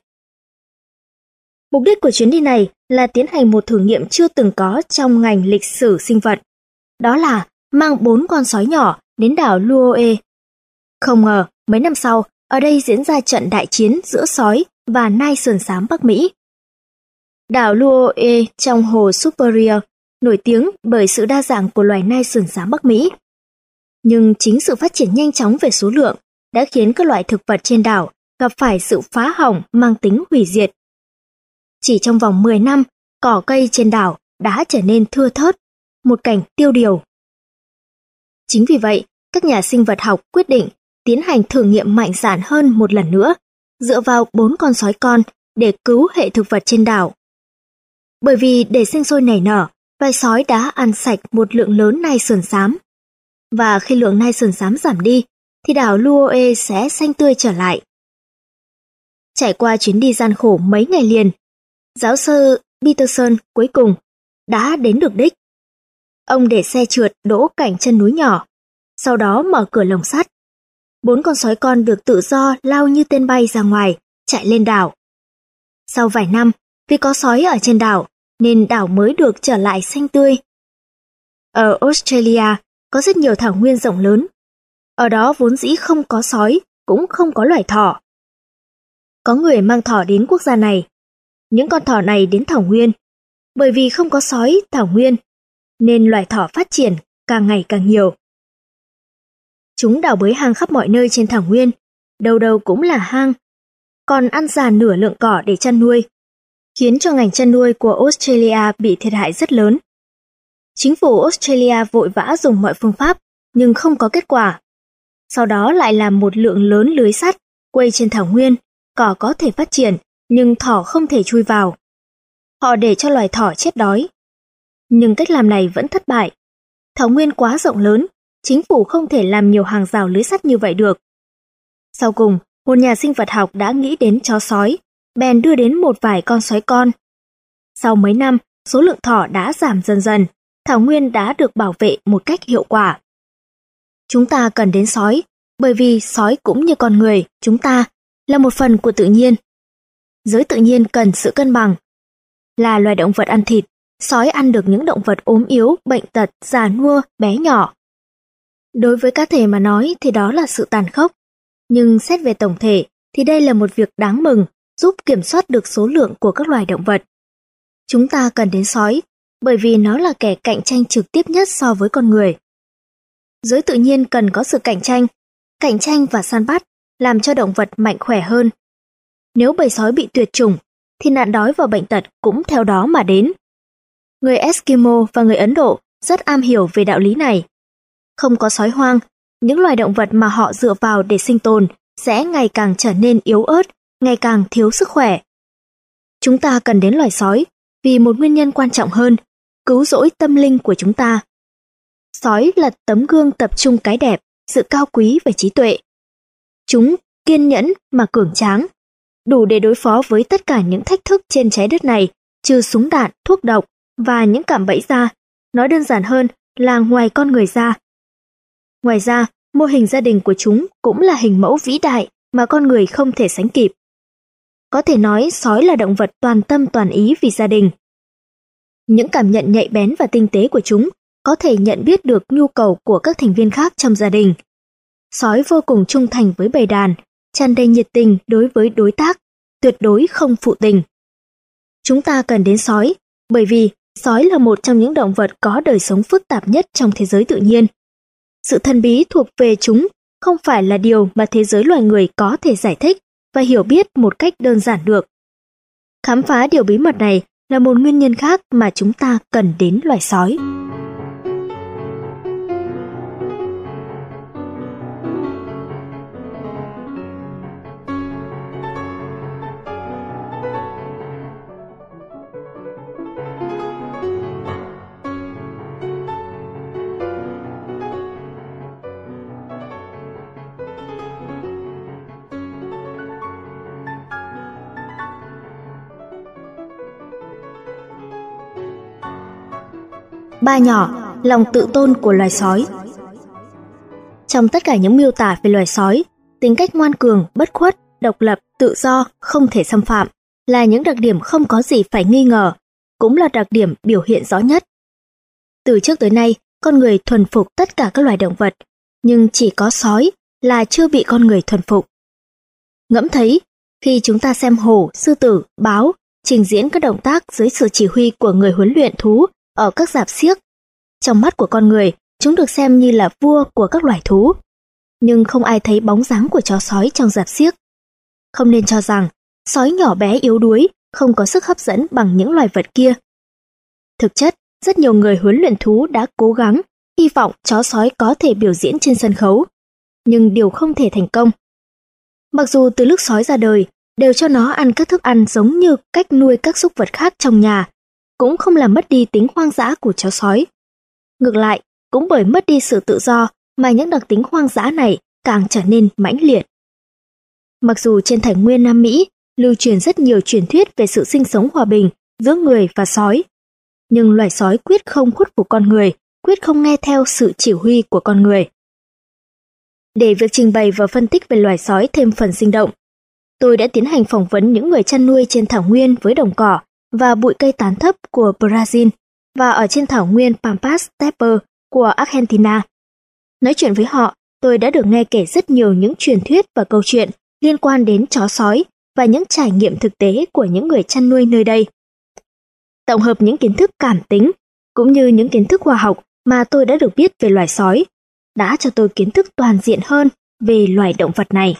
Mục đích của chuyến đi này là tiến hành một thử nghiệm chưa từng có trong ngành lịch sử sinh vật. Đó là mang 4 con sói nhỏ đến đảo Lioe. Không ngờ, mấy năm sau, ở đây diễn ra trận đại chiến giữa sói và nai sườn xám Bắc Mỹ. Đảo Lioe trong hồ Superior nổi tiếng bởi sự đa dạng của loài nai sườn xám Bắc Mỹ. Nhưng chính sự phát triển nhanh chóng về số lượng đã khiến các loại thực vật trên đảo gặp phải sự phá hỏng mang tính hủy diệt. Chỉ trong vòng 10 năm, cỏ cây trên đảo đã trở nên thưa thớt, một cảnh tiêu điều. Chính vì vậy, các nhà sinh vật học quyết định tiến hành thử nghiệm mạnh dạn hơn một lần nữa, dựa vào 4 con sói con để cứu hệ thực vật trên đảo. Bởi vì để sinh sôi nảy nở, loài sói đã ăn sạch một lượng lớn nai sườn xám. Và khi lượng nai sườn xám giảm đi, thì đảo Lioe sẽ xanh tươi trở lại. Trải qua chuyến đi gian khổ mấy ngày liền, giáo sư Peterson cuối cùng đã đến được đích. Ông để xe trượt đỗ cạnh chân núi nhỏ, sau đó mở cửa lồng sắt. 4 con sói con được tự do lao như tên bay ra ngoài, chạy lên đảo. Sau vài năm, vì có sói ở trên đảo, nên đảo mới được trở lại xanh tươi. Ở Australia có rất nhiều thảo nguyên rộng lớn. Ở đó vốn dĩ không có sói, cũng không có loài thỏ. Có người mang thỏ đến quốc gia này. Những con thỏ này đến thảo nguyên. Bởi vì không có sói thảo nguyên, nên loài thỏ phát triển càng ngày càng nhiều. Chúng đào bới hang khắp mọi nơi trên thảo nguyên, đâu đâu cũng là hang, còn ăn già nửa lượng cỏ để chăn nuôi, khiến cho ngành chăn nuôi của Australia bị thiệt hại rất lớn. Chính phủ Australia vội vã dùng mọi phương pháp, nhưng không có kết quả. Sau đó lại làm một lượng lớn lưới sắt, quây trên thảo nguyên, cỏ có thể phát triển, nhưng thỏ không thể chui vào. Họ để cho loài thỏ chết đói. Nhưng cách làm này vẫn thất bại. Thảo nguyên quá rộng lớn, chính phủ không thể làm nhiều hàng rào lưới sắt như vậy được. Sau cùng, một nhà sinh vật học đã nghĩ đến chó sói, bèn đưa đến một vài con sói con. Sau mấy năm, số lượng thỏ đã giảm dần dần, thảo nguyên đã được bảo vệ một cách hiệu quả. Chúng ta cần đến sói, bởi vì sói cũng như con người, chúng ta là một phần của tự nhiên. Giới tự nhiên cần sự cân bằng. Là loài động vật ăn thịt, sói ăn được những động vật ốm yếu, bệnh tật, già nua, bé nhỏ. Đối với cá thể mà nói thì đó là sự tàn khốc. Nhưng xét về tổng thể thì đây là một việc đáng mừng, giúp kiểm soát được số lượng của các loài động vật. Chúng ta cần đến sói, bởi vì nó là kẻ cạnh tranh trực tiếp nhất so với con người. Giới tự nhiên cần có sự cạnh tranh và săn bắt, làm cho động vật mạnh khỏe hơn. Nếu bầy sói bị tuyệt chủng, thì nạn đói và bệnh tật cũng theo đó mà đến. Người Eskimo và người Ấn Độ rất am hiểu về đạo lý này. Không có sói hoang, những loài động vật mà họ dựa vào để sinh tồn sẽ ngày càng trở nên yếu ớt, ngày càng thiếu sức khỏe. Chúng ta cần đến loài sói vì một nguyên nhân quan trọng hơn, cứu rỗi tâm linh của chúng ta. Sói là tấm gương tập trung cái đẹp, sự cao quý và trí tuệ. Chúng kiên nhẫn mà cường tráng, đủ để đối phó với tất cả những thách thức trên trái đất này, trừ súng đạn, thuốc độc và những cạm bẫy ra. Nói đơn giản hơn là ngoài con người ra. Ngoài ra, mô hình gia đình của chúng cũng là hình mẫu vĩ đại mà con người không thể sánh kịp. Có thể nói sói là động vật toàn tâm toàn ý vì gia đình. Những cảm nhận nhạy bén và tinh tế của chúng có thể nhận biết được nhu cầu của các thành viên khác trong gia đình. Sói vô cùng trung thành với bầy đàn, tràn đầy nhiệt tình đối với đối tác, tuyệt đối không phụ tình. Chúng ta cần đến sói, bởi vì sói là một trong những động vật có đời sống phức tạp nhất trong thế giới tự nhiên. Sự thần bí thuộc về chúng không phải là điều mà thế giới loài người có thể giải thích và hiểu biết một cách đơn giản được. Khám phá điều bí mật này là một nguyên nhân khác mà chúng ta cần đến loài sói. Ba nhỏ, lòng tự tôn của loài sói. Trong tất cả những miêu tả về loài sói, tính cách ngoan cường, bất khuất, độc lập, tự do, không thể xâm phạm là những đặc điểm không có gì phải nghi ngờ, cũng là đặc điểm biểu hiện rõ nhất. Từ trước tới nay, con người thuần phục tất cả các loài động vật, nhưng chỉ có sói là chưa bị con người thuần phục. Ngẫm thấy, khi chúng ta xem hổ, sư tử, báo trình diễn các động tác dưới sự chỉ huy của người huấn luyện thú ở các rạp xiếc, trong mắt của con người, chúng được xem như là vua của các loài thú. Nhưng không ai thấy bóng dáng của chó sói trong rạp xiếc. Không nên cho rằng sói nhỏ bé yếu đuối, không có sức hấp dẫn bằng những loài vật kia. Thực chất, rất nhiều người huấn luyện thú đã cố gắng, hy vọng chó sói có thể biểu diễn trên sân khấu, nhưng điều không thể thành công. Mặc dù từ lúc sói ra đời, đều cho nó ăn các thức ăn giống như cách nuôi các súc vật khác trong nhà, cũng không làm mất đi tính hoang dã của chó sói. Ngược lại, cũng bởi mất đi sự tự do mà những đặc tính hoang dã này càng trở nên mãnh liệt. Mặc dù trên Thảo nguyên Nam Mỹ lưu truyền rất nhiều truyền thuyết về sự sinh sống hòa bình giữa người và sói, nhưng loài sói quyết không khuất phục con người, quyết không nghe theo sự chỉ huy của con người. Để việc trình bày và phân tích về loài sói thêm phần sinh động, tôi đã tiến hành phỏng vấn những người chăn nuôi trên thảo nguyên với đồng cỏ và bụi cây tán thấp của Brazil và ở trên thảo nguyên Pampas Steppe của Argentina. Nói chuyện với họ, tôi đã được nghe kể rất nhiều những truyền thuyết và câu chuyện liên quan đến chó sói và những trải nghiệm thực tế của những người chăn nuôi nơi đây. Tổng hợp những kiến thức cảm tính cũng như những kiến thức khoa học mà tôi đã được biết về loài sói, đã cho tôi kiến thức toàn diện hơn về loài động vật này.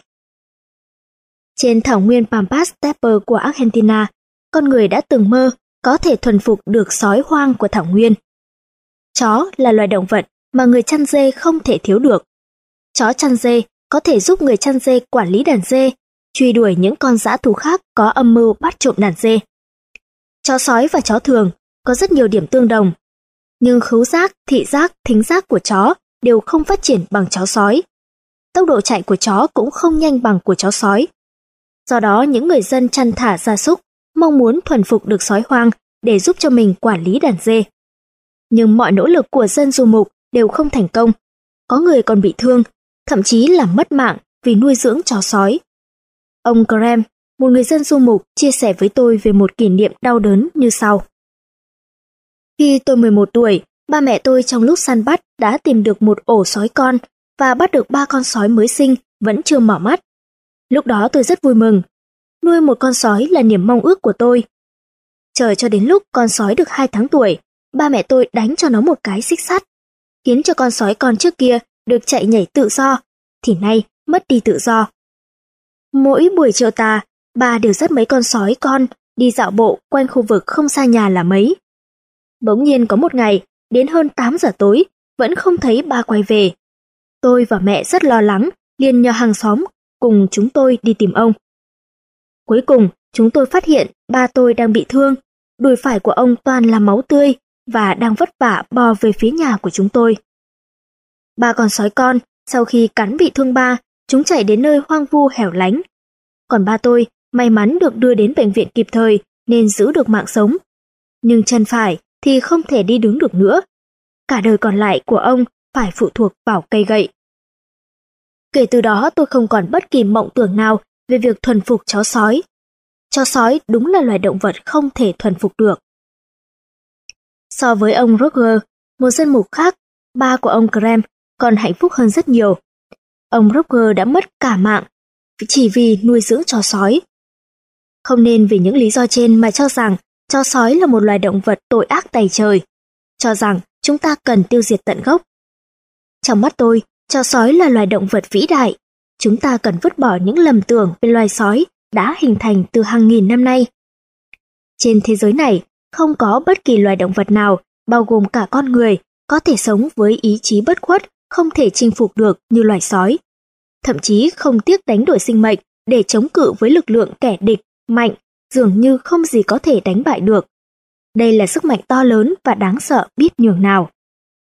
Trên thảo nguyên Pampas Steppe của Argentina, con người đã từng mơ có thể thuần phục được sói hoang của thảo nguyên. Chó là loài động vật mà người chăn dê không thể thiếu được. Chó chăn dê có thể giúp người chăn dê quản lý đàn dê, truy đuổi những con dã thú khác có âm mưu bắt trộm đàn dê. Chó sói và chó thường có rất nhiều điểm tương đồng, nhưng khứu giác, thị giác, thính giác của chó đều không phát triển bằng chó sói. Tốc độ chạy của chó cũng không nhanh bằng của chó sói. Do đó, những người dân chăn thả gia súc mong muốn thuần phục được sói hoang để giúp cho mình quản lý đàn dê. Nhưng mọi nỗ lực của dân du mục đều không thành công. Có người còn bị thương, thậm chí là mất mạng vì nuôi dưỡng chó sói. Ông Graham, một người dân du mục, chia sẻ với tôi về một kỷ niệm đau đớn như sau. Khi tôi 11 tuổi, ba mẹ tôi trong lúc săn bắt đã tìm được một ổ sói con và bắt được 3 con sói mới sinh vẫn chưa mở mắt. Lúc đó tôi rất vui mừng. Nuôi một con sói là niềm mong ước của tôi. Chờ cho đến lúc con sói được 2 tháng tuổi, ba mẹ tôi đánh cho nó một cái xích sắt, khiến cho con sói con trước kia được chạy nhảy tự do, thì nay mất đi tự do. Mỗi buổi chiều tà, ba đều dắt mấy con sói con đi dạo bộ quanh khu vực không xa nhà là mấy. Bỗng nhiên có một ngày, đến hơn 8 giờ tối, vẫn không thấy ba quay về. Tôi và mẹ rất lo lắng, liền nhờ hàng xóm cùng chúng tôi đi tìm ông. Cuối cùng, chúng tôi phát hiện ba tôi đang bị thương, đùi phải của ông toàn là máu tươi và đang vất vả bò về phía nhà của chúng tôi. 3 con sói con, sau khi cắn bị thương ba, chúng chạy đến nơi hoang vu hẻo lánh. Còn ba tôi may mắn được đưa đến bệnh viện kịp thời nên giữ được mạng sống. Nhưng chân phải thì không thể đi đứng được nữa. Cả đời còn lại của ông phải phụ thuộc vào cây gậy. Kể từ đó tôi không còn bất kỳ mộng tưởng nào về việc thuần phục chó sói. Chó sói đúng là loài động vật không thể thuần phục được. So với ông Roger, một dân mục khác, ba của ông Graham còn hạnh phúc hơn rất nhiều. Ông Roger đã mất cả mạng chỉ vì nuôi dưỡng chó sói. Không nên vì những lý do trên mà cho rằng chó sói là một loài động vật tội ác tày trời, cho rằng chúng ta cần tiêu diệt tận gốc. Trong mắt tôi, chó sói là loài động vật vĩ đại. Chúng ta cần vứt bỏ những lầm tưởng về loài sói đã hình thành từ hàng nghìn năm nay. Trên thế giới này, không có bất kỳ loài động vật nào, bao gồm cả con người, có thể sống với ý chí bất khuất, không thể chinh phục được như loài sói. Thậm chí không tiếc đánh đổi sinh mệnh để chống cự với lực lượng kẻ địch, mạnh, dường như không gì có thể đánh bại được. Đây là sức mạnh to lớn và đáng sợ biết nhường nào.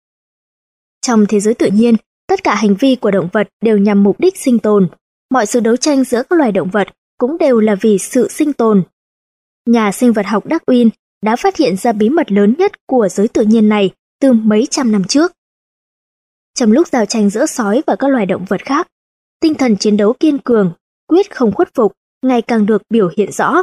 Trong thế giới tự nhiên, tất cả hành vi của động vật đều nhằm mục đích sinh tồn. Mọi sự đấu tranh giữa các loài động vật cũng đều là vì sự sinh tồn. Nhà sinh vật học Darwin đã phát hiện ra bí mật lớn nhất của giới tự nhiên này từ mấy trăm năm trước. Trong lúc giao tranh giữa sói và các loài động vật khác, tinh thần chiến đấu kiên cường, quyết không khuất phục, ngày càng được biểu hiện rõ.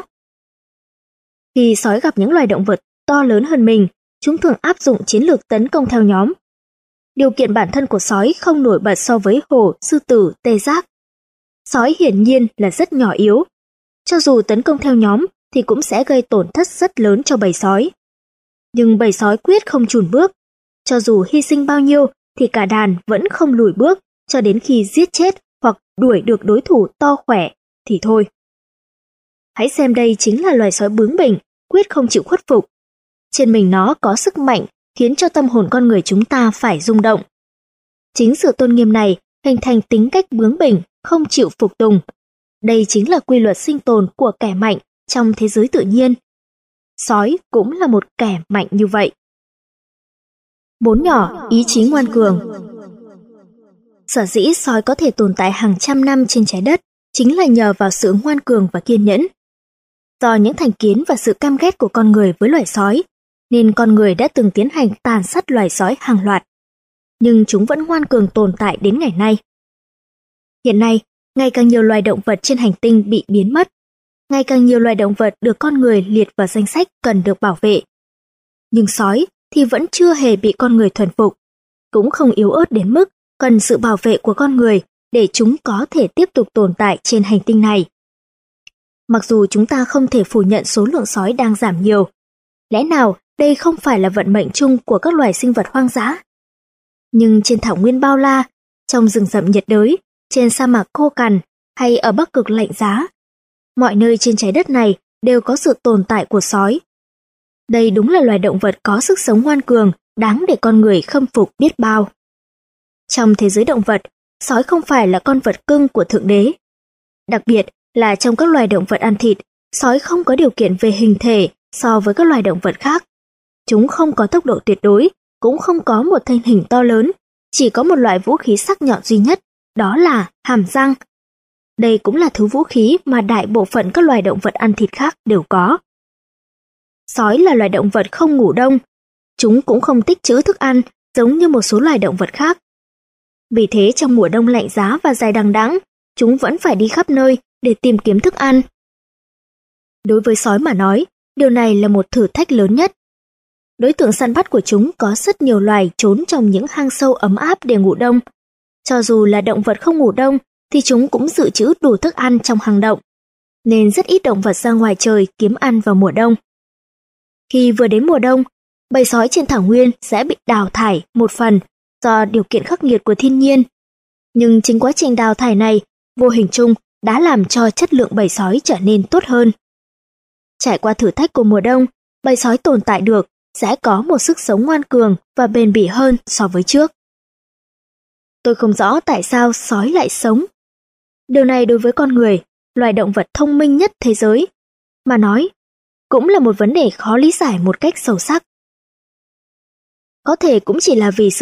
Khi sói gặp những loài động vật to lớn hơn mình, chúng thường áp dụng chiến lược tấn công theo nhóm. Điều kiện bản thân của sói không nổi bật so với hổ, sư tử, tê giác. Sói hiển nhiên là rất nhỏ yếu. Cho dù tấn công theo nhóm thì cũng sẽ gây tổn thất rất lớn cho bầy sói. Nhưng bầy sói quyết không chùn bước. Cho dù hy sinh bao nhiêu thì cả đàn vẫn không lùi bước cho đến khi giết chết hoặc đuổi được đối thủ to khỏe thì thôi. Hãy xem đây chính là loài sói bướng bỉnh, quyết không chịu khuất phục. Trên mình nó có sức mạnh khiến cho tâm hồn con người chúng ta phải rung động. Chính sự tôn nghiêm này hình thành tính cách bướng bỉnh, không chịu phục tùng. Đây chính là quy luật sinh tồn của kẻ mạnh trong thế giới tự nhiên. Sói cũng là một kẻ mạnh như vậy. 4 nhỏ, ý chí ngoan cường. Sở dĩ sói có thể tồn tại hàng trăm năm trên trái đất chính là nhờ vào sự ngoan cường và kiên nhẫn. Do những thành kiến và sự căm ghét của con người với loài sói, nên con người đã từng tiến hành tàn sát loài sói hàng loạt. Nhưng chúng vẫn ngoan cường tồn tại đến ngày nay. Hiện nay, ngày càng nhiều loài động vật trên hành tinh bị biến mất. Ngày càng nhiều loài động vật được con người liệt vào danh sách cần được bảo vệ. Nhưng sói thì vẫn chưa hề bị con người thuần phục, cũng không yếu ớt đến mức cần sự bảo vệ của con người để chúng có thể tiếp tục tồn tại trên hành tinh này. Mặc dù chúng ta không thể phủ nhận số lượng sói đang giảm nhiều, lẽ nào đây không phải là vận mệnh chung của các loài sinh vật hoang dã. Nhưng trên thảo nguyên bao la, trong rừng rậm nhiệt đới, trên sa mạc khô cằn hay ở Bắc Cực lạnh giá, mọi nơi trên trái đất này đều có sự tồn tại của sói. Đây đúng là loài động vật có sức sống ngoan cường, đáng để con người khâm phục biết bao. Trong thế giới động vật, sói không phải là con vật cưng của Thượng Đế. Đặc biệt là trong các loài động vật ăn thịt, sói không có điều kiện về hình thể so với các loài động vật khác. Chúng không có tốc độ tuyệt đối, cũng không có một thân hình to lớn, chỉ có một loại vũ khí sắc nhọn duy nhất, đó là hàm răng. Đây cũng là thứ vũ khí mà đại bộ phận các loài động vật ăn thịt khác đều có. Sói là loài động vật không ngủ đông, chúng cũng không tích trữ thức ăn giống như một số loài động vật khác. Vì thế trong mùa đông lạnh giá và dài đằng đẵng, chúng vẫn phải đi khắp nơi để tìm kiếm thức ăn. Đối với sói mà nói, điều này là một thử thách lớn nhất. Đối tượng săn bắt của chúng có rất nhiều loài trốn trong những hang sâu ấm áp để ngủ đông. Cho dù là động vật không ngủ đông, thì chúng cũng dự trữ đủ thức ăn trong hang động, nên rất ít động vật ra ngoài trời kiếm ăn vào mùa đông. Khi vừa đến mùa đông, bầy sói trên thảo nguyên sẽ bị đào thải một phần do điều kiện khắc nghiệt của thiên nhiên. Nhưng chính quá trình đào thải này, vô hình chung đã làm cho chất lượng bầy sói trở nên tốt hơn. Trải qua thử thách của mùa đông, bầy sói tồn tại được sẽ có một sức sống ngoan cường và bền bỉ hơn so với trước. Tôi không rõ tại sao sói lại sống. Điều này đối với con người, loài động vật thông minh nhất thế giới, mà nói, cũng là một vấn đề khó lý giải một cách sâu sắc. Có thể cũng chỉ là vì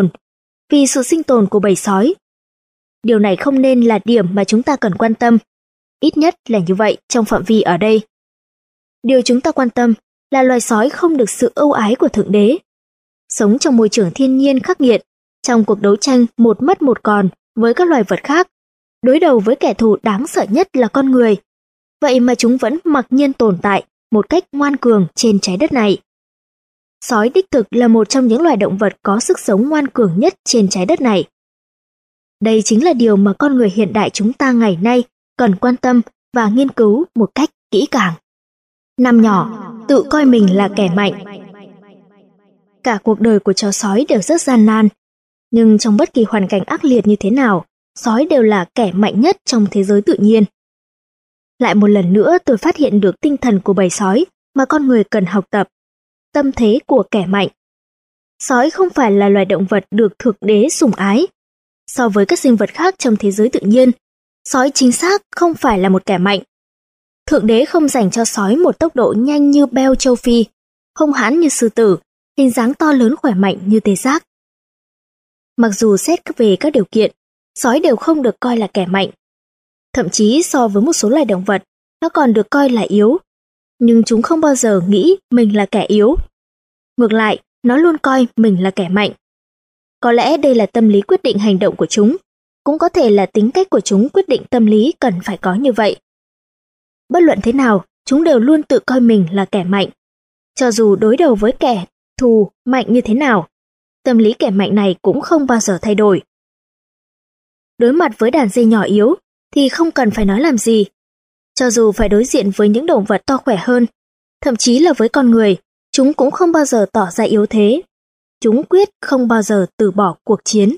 sự sinh tồn của bầy sói. Điều này không nên là điểm mà chúng ta cần quan tâm, ít nhất là như vậy trong phạm vi ở đây. Điều chúng ta quan tâm là loài sói không được sự ưu ái của Thượng Đế. Sống trong môi trường thiên nhiên khắc nghiệt, trong cuộc đấu tranh một mất một còn với các loài vật khác, đối đầu với kẻ thù đáng sợ nhất là con người. Vậy mà chúng vẫn mặc nhiên tồn tại một cách ngoan cường trên trái đất này. Sói đích thực là một trong những loài động vật có sức sống ngoan cường nhất trên trái đất này. Đây chính là điều mà con người hiện đại chúng ta ngày nay cần quan tâm và nghiên cứu một cách kỹ càng. Năm nhỏ, tự coi mình là kẻ mạnh. Cả cuộc đời của chó sói đều rất gian nan, nhưng trong bất kỳ hoàn cảnh ác liệt như thế nào, sói đều là kẻ mạnh nhất trong thế giới tự nhiên. Lại một lần nữa tôi phát hiện được tinh thần của bầy sói mà con người cần học tập, tâm thế của kẻ mạnh. Sói không phải là loài động vật được Thượng Đế sủng ái. So với các sinh vật khác trong thế giới tự nhiên, sói chính xác không phải là một kẻ mạnh. Thượng Đế không dành cho sói một tốc độ nhanh như beo châu Phi, hung hãn như sư tử, hình dáng to lớn khỏe mạnh như tê giác. Mặc dù xét về các điều kiện, sói đều không được coi là kẻ mạnh. Thậm chí so với một số loài động vật, nó còn được coi là yếu. Nhưng chúng không bao giờ nghĩ mình là kẻ yếu. Ngược lại, nó luôn coi mình là kẻ mạnh. Có lẽ đây là tâm lý quyết định hành động của chúng, cũng có thể là tính cách của chúng quyết định tâm lý cần phải có như vậy. Bất luận thế nào, chúng đều luôn tự coi mình là kẻ mạnh. Cho dù đối đầu với kẻ thù mạnh như thế nào, tâm lý kẻ mạnh này cũng không bao giờ thay đổi. Đối mặt với đàn dê nhỏ yếu thì không cần phải nói làm gì. Cho dù phải đối diện với những động vật to khỏe hơn, thậm chí là với con người, chúng cũng không bao giờ tỏ ra yếu thế. Chúng quyết không bao giờ từ bỏ cuộc chiến.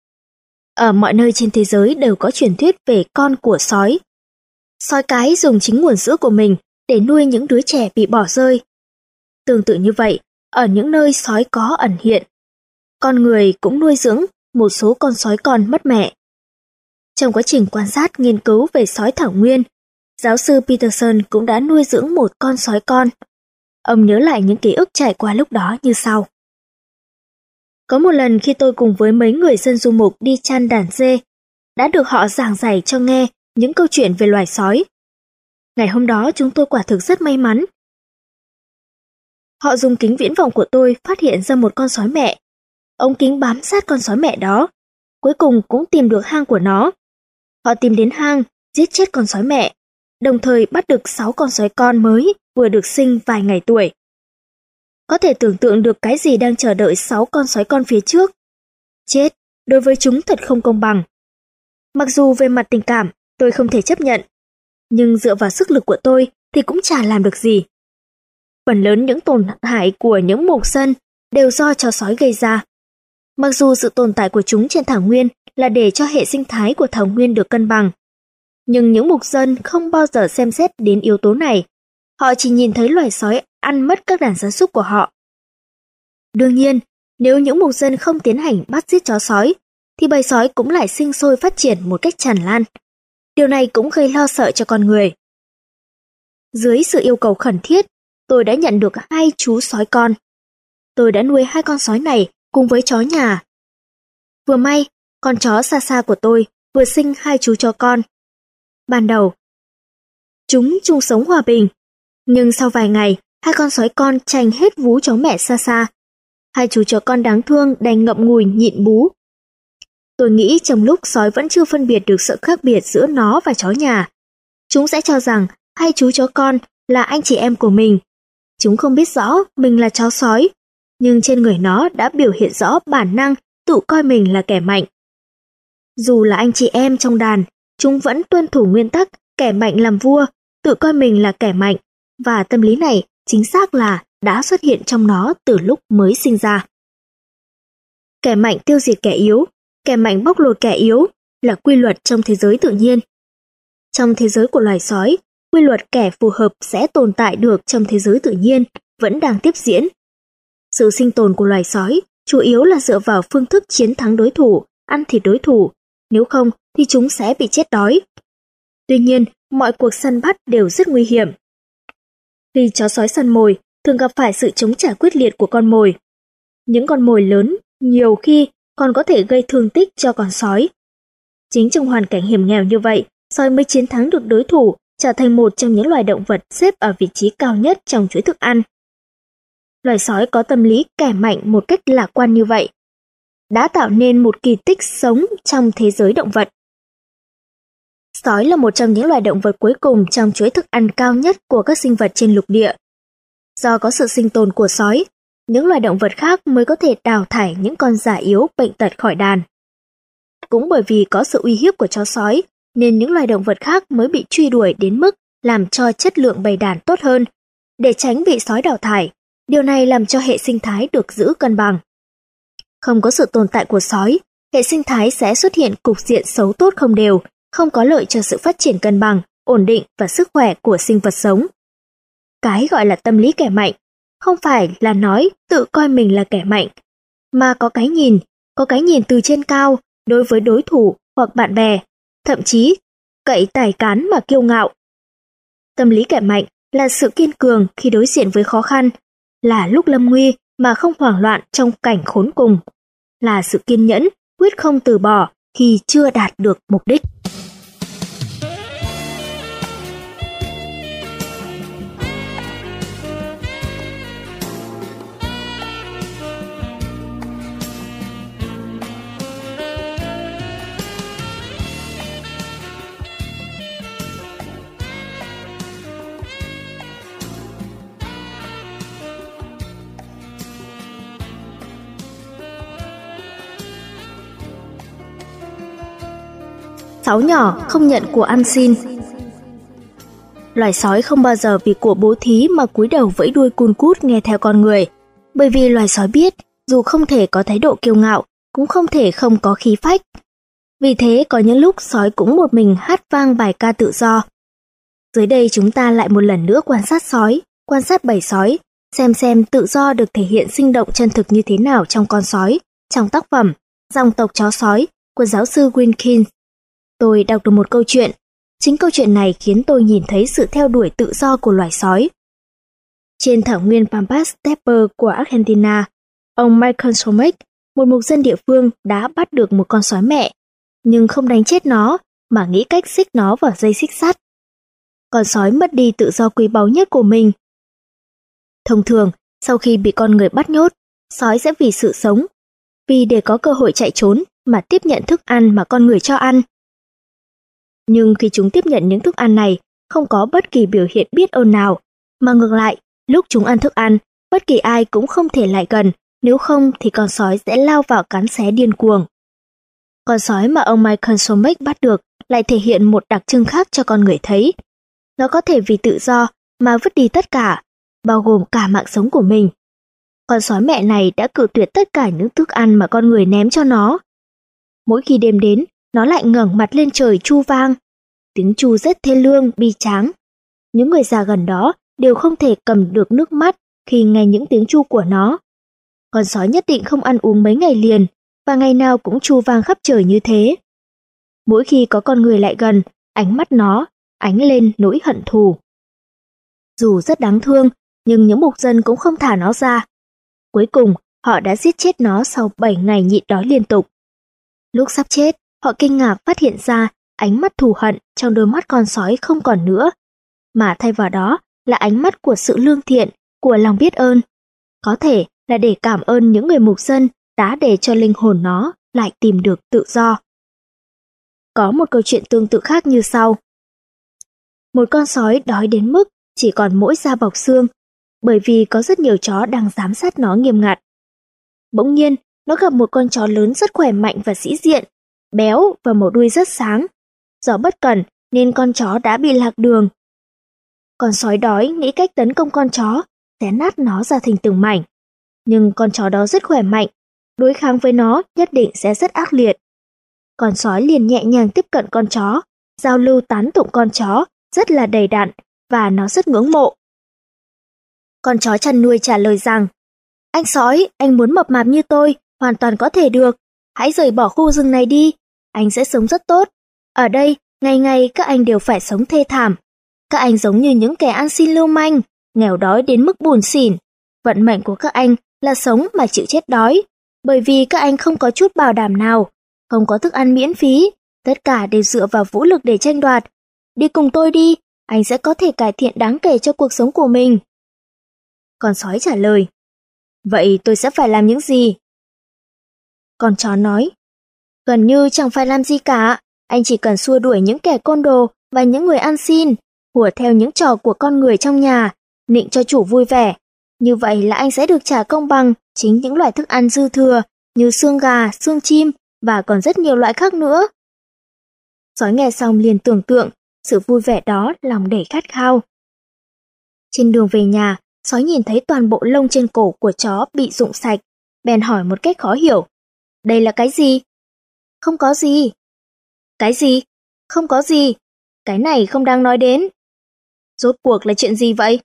Ở mọi nơi trên thế giới đều có truyền thuyết về con của sói. Sói cái dùng chính nguồn sữa của mình để nuôi những đứa trẻ bị bỏ rơi. Tương tự như vậy, ở những nơi sói có ẩn hiện, con người cũng nuôi dưỡng một số con sói con mất mẹ. Trong quá trình quan sát nghiên cứu về sói thảo nguyên, giáo sư Peterson cũng đã nuôi dưỡng một con sói con. Ông nhớ lại những ký ức trải qua lúc đó như sau. Có một lần khi tôi cùng với mấy người dân du mục đi chăn đàn dê, đã được họ giảng giải cho nghe những câu chuyện về loài sói. Ngày hôm đó chúng tôi quả thực rất may mắn. Họ dùng kính viễn vọng của tôi phát hiện ra một con sói mẹ. Ống kính bám sát con sói mẹ đó, cuối cùng cũng tìm được hang của nó. Họ tìm đến hang, giết chết con sói mẹ, đồng thời bắt được 6 con sói con mới vừa được sinh vài ngày tuổi. Có thể tưởng tượng được cái gì đang chờ đợi 6 con sói con phía trước. Chết, đối với chúng thật không công bằng. Mặc dù về mặt tình cảm, tôi không thể chấp nhận, nhưng dựa vào sức lực của tôi thì cũng chả làm được gì. phần lớn những tổn hại của những mục dân đều do chó sói gây ra. Mặc dù sự tồn tại của chúng trên thảo nguyên là để cho hệ sinh thái của thảo nguyên được cân bằng, nhưng những mục dân không bao giờ xem xét đến yếu tố này. Họ chỉ nhìn thấy loài sói ăn mất các đàn gia súc của họ. Đương nhiên, nếu những mục dân không tiến hành bắt giết chó sói, thì bầy sói cũng lại sinh sôi phát triển một cách tràn lan. Điều này cũng gây lo sợ cho con người. Dưới sự yêu cầu khẩn thiết, tôi đã nhận được 2 chú sói con. Tôi đã nuôi 2 con sói này cùng với chó nhà. Vừa may, con chó Sasa của tôi vừa sinh 2 chú chó con. Ban đầu, chúng chung sống hòa bình, nhưng sau vài ngày, 2 con sói con tranh hết vú chó mẹ Sasa. 2 chú chó con đáng thương đành ngậm ngùi nhịn bú. Tôi nghĩ trong lúc sói vẫn chưa phân biệt được sự khác biệt giữa nó và chó nhà, chúng sẽ cho rằng 2 chú chó con là anh chị em của mình. Chúng không biết rõ mình là chó sói, nhưng trên người nó đã biểu hiện rõ bản năng tự coi mình là kẻ mạnh. Dù là anh chị em trong đàn, chúng vẫn tuân thủ nguyên tắc kẻ mạnh làm vua, tự coi mình là kẻ mạnh, và tâm lý này chính xác là đã xuất hiện trong nó từ lúc mới sinh ra. Kẻ mạnh tiêu diệt kẻ yếu, kẻ mạnh bóc lột kẻ yếu là quy luật trong thế giới tự nhiên. Trong thế giới của loài sói, quy luật kẻ phù hợp sẽ tồn tại được trong thế giới tự nhiên vẫn đang tiếp diễn. Sự sinh tồn của loài sói chủ yếu là dựa vào phương thức chiến thắng đối thủ, ăn thịt đối thủ, nếu không thì chúng sẽ bị chết đói. Tuy nhiên, mọi cuộc săn bắt đều rất nguy hiểm. Khi chó sói săn mồi, thường gặp phải sự chống trả quyết liệt của con mồi. Những con mồi lớn nhiều khi còn có thể gây thương tích cho con sói. Chính trong hoàn cảnh hiểm nghèo như vậy, sói mới chiến thắng được đối thủ, trở thành một trong những loài động vật xếp ở vị trí cao nhất trong chuỗi thức ăn. Loài sói có tâm lý kẻ mạnh một cách lạc quan như vậy, đã tạo nên một kỳ tích sống trong thế giới động vật. Sói là một trong những loài động vật cuối cùng trong chuỗi thức ăn cao nhất của các sinh vật trên lục địa. Do có sự sinh tồn của sói, những loài động vật khác mới có thể đào thải những con già yếu bệnh tật khỏi đàn. Cũng bởi vì có sự uy hiếp của chó sói, nên những loài động vật khác mới bị truy đuổi đến mức làm cho chất lượng bầy đàn tốt hơn, để tránh bị sói đào thải. Điều này làm cho hệ sinh thái được giữ cân bằng. Không có sự tồn tại của sói, hệ sinh thái sẽ xuất hiện cục diện xấu tốt không đều, không có lợi cho sự phát triển cân bằng, ổn định và sức khỏe của sinh vật sống. Cái gọi là tâm lý kẻ mạnh không phải là nói tự coi mình là kẻ mạnh, mà có cái nhìn từ trên cao đối với đối thủ hoặc bạn bè, thậm chí cậy tài cán mà kiêu ngạo. Tâm lý kẻ mạnh là sự kiên cường khi đối diện với khó khăn, là lúc lâm nguy mà không hoảng loạn trong cảnh khốn cùng, là sự kiên nhẫn, quyết không từ bỏ khi chưa đạt được mục đích. Sáo nhỏ không nhận của ăn xin. Loài sói không bao giờ vì của bố thí mà cúi đầu vẫy đuôi cun cút nghe theo con người, bởi vì loài sói biết dù không thể có thái độ kiêu ngạo, cũng không thể không có khí phách. Vì thế có những lúc sói cũng một mình hát vang bài ca tự do. Dưới đây chúng ta lại một lần nữa quan sát sói, quan sát bầy sói, xem tự do được thể hiện sinh động chân thực như thế nào trong con sói, trong tác phẩm Dòng tộc chó sói của giáo sư Wilkins. Tôi đọc được một câu chuyện. Chính câu chuyện này khiến tôi nhìn thấy sự theo đuổi tự do của loài sói. Trên thảo nguyên Pampas Steppe của Argentina, ông Michael Somek, một mục dân địa phương đã bắt được một con sói mẹ, nhưng không đánh chết nó mà nghĩ cách xích nó vào dây xích sắt. Con sói mất đi tự do quý báu nhất của mình. Thông thường, sau khi bị con người bắt nhốt, sói sẽ vì sự sống, vì để có cơ hội chạy trốn mà tiếp nhận thức ăn mà con người cho ăn. Nhưng khi chúng tiếp nhận những thức ăn này, không có bất kỳ biểu hiện biết ơn nào, mà ngược lại, lúc chúng ăn thức ăn, bất kỳ ai cũng không thể lại gần, nếu không thì con sói sẽ lao vào cắn xé điên cuồng. Con sói mà ông Michael Somek bắt được lại thể hiện một đặc trưng khác cho con người thấy. Nó có thể vì tự do mà vứt đi tất cả, bao gồm cả mạng sống của mình. Con sói mẹ này đã cự tuyệt tất cả những thức ăn mà con người ném cho nó. Mỗi khi đêm đến, nó lại ngẩng mặt lên trời tru vang. Tiếng tru rất thê lương, bi tráng. Những người già gần đó đều không thể cầm được nước mắt khi nghe những tiếng tru của nó. Con sói nhất định không ăn uống mấy ngày liền, và ngày nào cũng tru vang khắp trời như thế. Mỗi khi có con người lại gần, ánh mắt nó ánh lên nỗi hận thù. Dù rất đáng thương, nhưng những mục dân cũng không thả nó ra. Cuối cùng, họ đã giết chết nó sau 7 ngày nhịn đói liên tục. Lúc sắp chết, họ kinh ngạc phát hiện ra ánh mắt thù hận trong đôi mắt con sói không còn nữa, mà thay vào đó là ánh mắt của sự lương thiện, của lòng biết ơn. Có thể là để cảm ơn những người mục dân đã để cho linh hồn nó lại tìm được tự do. Có một câu chuyện tương tự khác như sau. Một con sói đói đến mức chỉ còn mỗi da bọc xương, bởi vì có rất nhiều chó đang giám sát nó nghiêm ngặt. Bỗng nhiên, nó gặp một con chó lớn rất khỏe mạnh và sĩ diện, béo và màu đuôi rất sáng. Do bất cẩn nên con chó đã bị lạc đường. Con sói đói nghĩ cách tấn công con chó, xé nát nó ra thành từng mảnh. Nhưng con chó đó rất khỏe mạnh, đối kháng với nó nhất định sẽ rất ác liệt. Con sói liền nhẹ nhàng tiếp cận con chó, giao lưu tán tụng con chó rất là đầy đặn và nó rất ngưỡng mộ. Con chó chăn nuôi trả lời rằng, anh sói, anh muốn mập mạp như tôi, hoàn toàn có thể được. Hãy rời bỏ khu rừng này đi, anh sẽ sống rất tốt. Ở đây, ngày ngày các anh đều phải sống thê thảm. Các anh giống như những kẻ ăn xin lưu manh, nghèo đói đến mức bủn xỉn. Vận mệnh của các anh là sống mà chịu chết đói, bởi vì các anh không có chút bảo đảm nào, không có thức ăn miễn phí, tất cả đều dựa vào vũ lực để tranh đoạt. Đi cùng tôi đi, anh sẽ có thể cải thiện đáng kể cho cuộc sống của mình. Con sói trả lời, vậy tôi sẽ phải làm những gì? Con chó nói, gần như chẳng phải làm gì cả, anh chỉ cần xua đuổi những kẻ côn đồ và những người ăn xin, hùa theo những trò của con người trong nhà, nịnh cho chủ vui vẻ. Như vậy là anh sẽ được trả công bằng chính những loại thức ăn dư thừa như xương gà, xương chim và còn rất nhiều loại khác nữa. Sói nghe xong liền tưởng tượng sự vui vẻ đó lòng đầy khát khao. Trên đường về nhà, sói nhìn thấy toàn bộ lông trên cổ của chó bị rụng sạch, bèn hỏi một cách khó hiểu. Đây là cái gì? Không có gì. Cái gì? Không có gì. Cái này không đang nói đến. Rốt cuộc là chuyện gì vậy?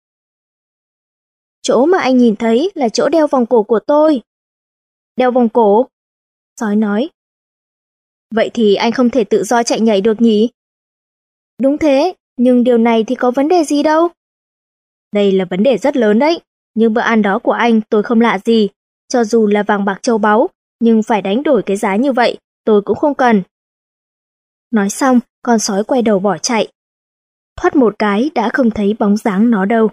Chỗ mà anh nhìn thấy là chỗ đeo vòng cổ của tôi. Đeo vòng cổ? Sói nói. Vậy thì anh không thể tự do chạy nhảy được nhỉ? Đúng thế, nhưng điều này thì có vấn đề gì đâu. Đây là vấn đề rất lớn đấy, nhưng bữa ăn đó của anh tôi không lạ gì. Cho dù là vàng bạc châu báu, nhưng phải đánh đổi cái giá như vậy, tôi cũng không cần. Nói xong, con sói quay đầu bỏ chạy. Thoát một cái đã không thấy bóng dáng nó đâu.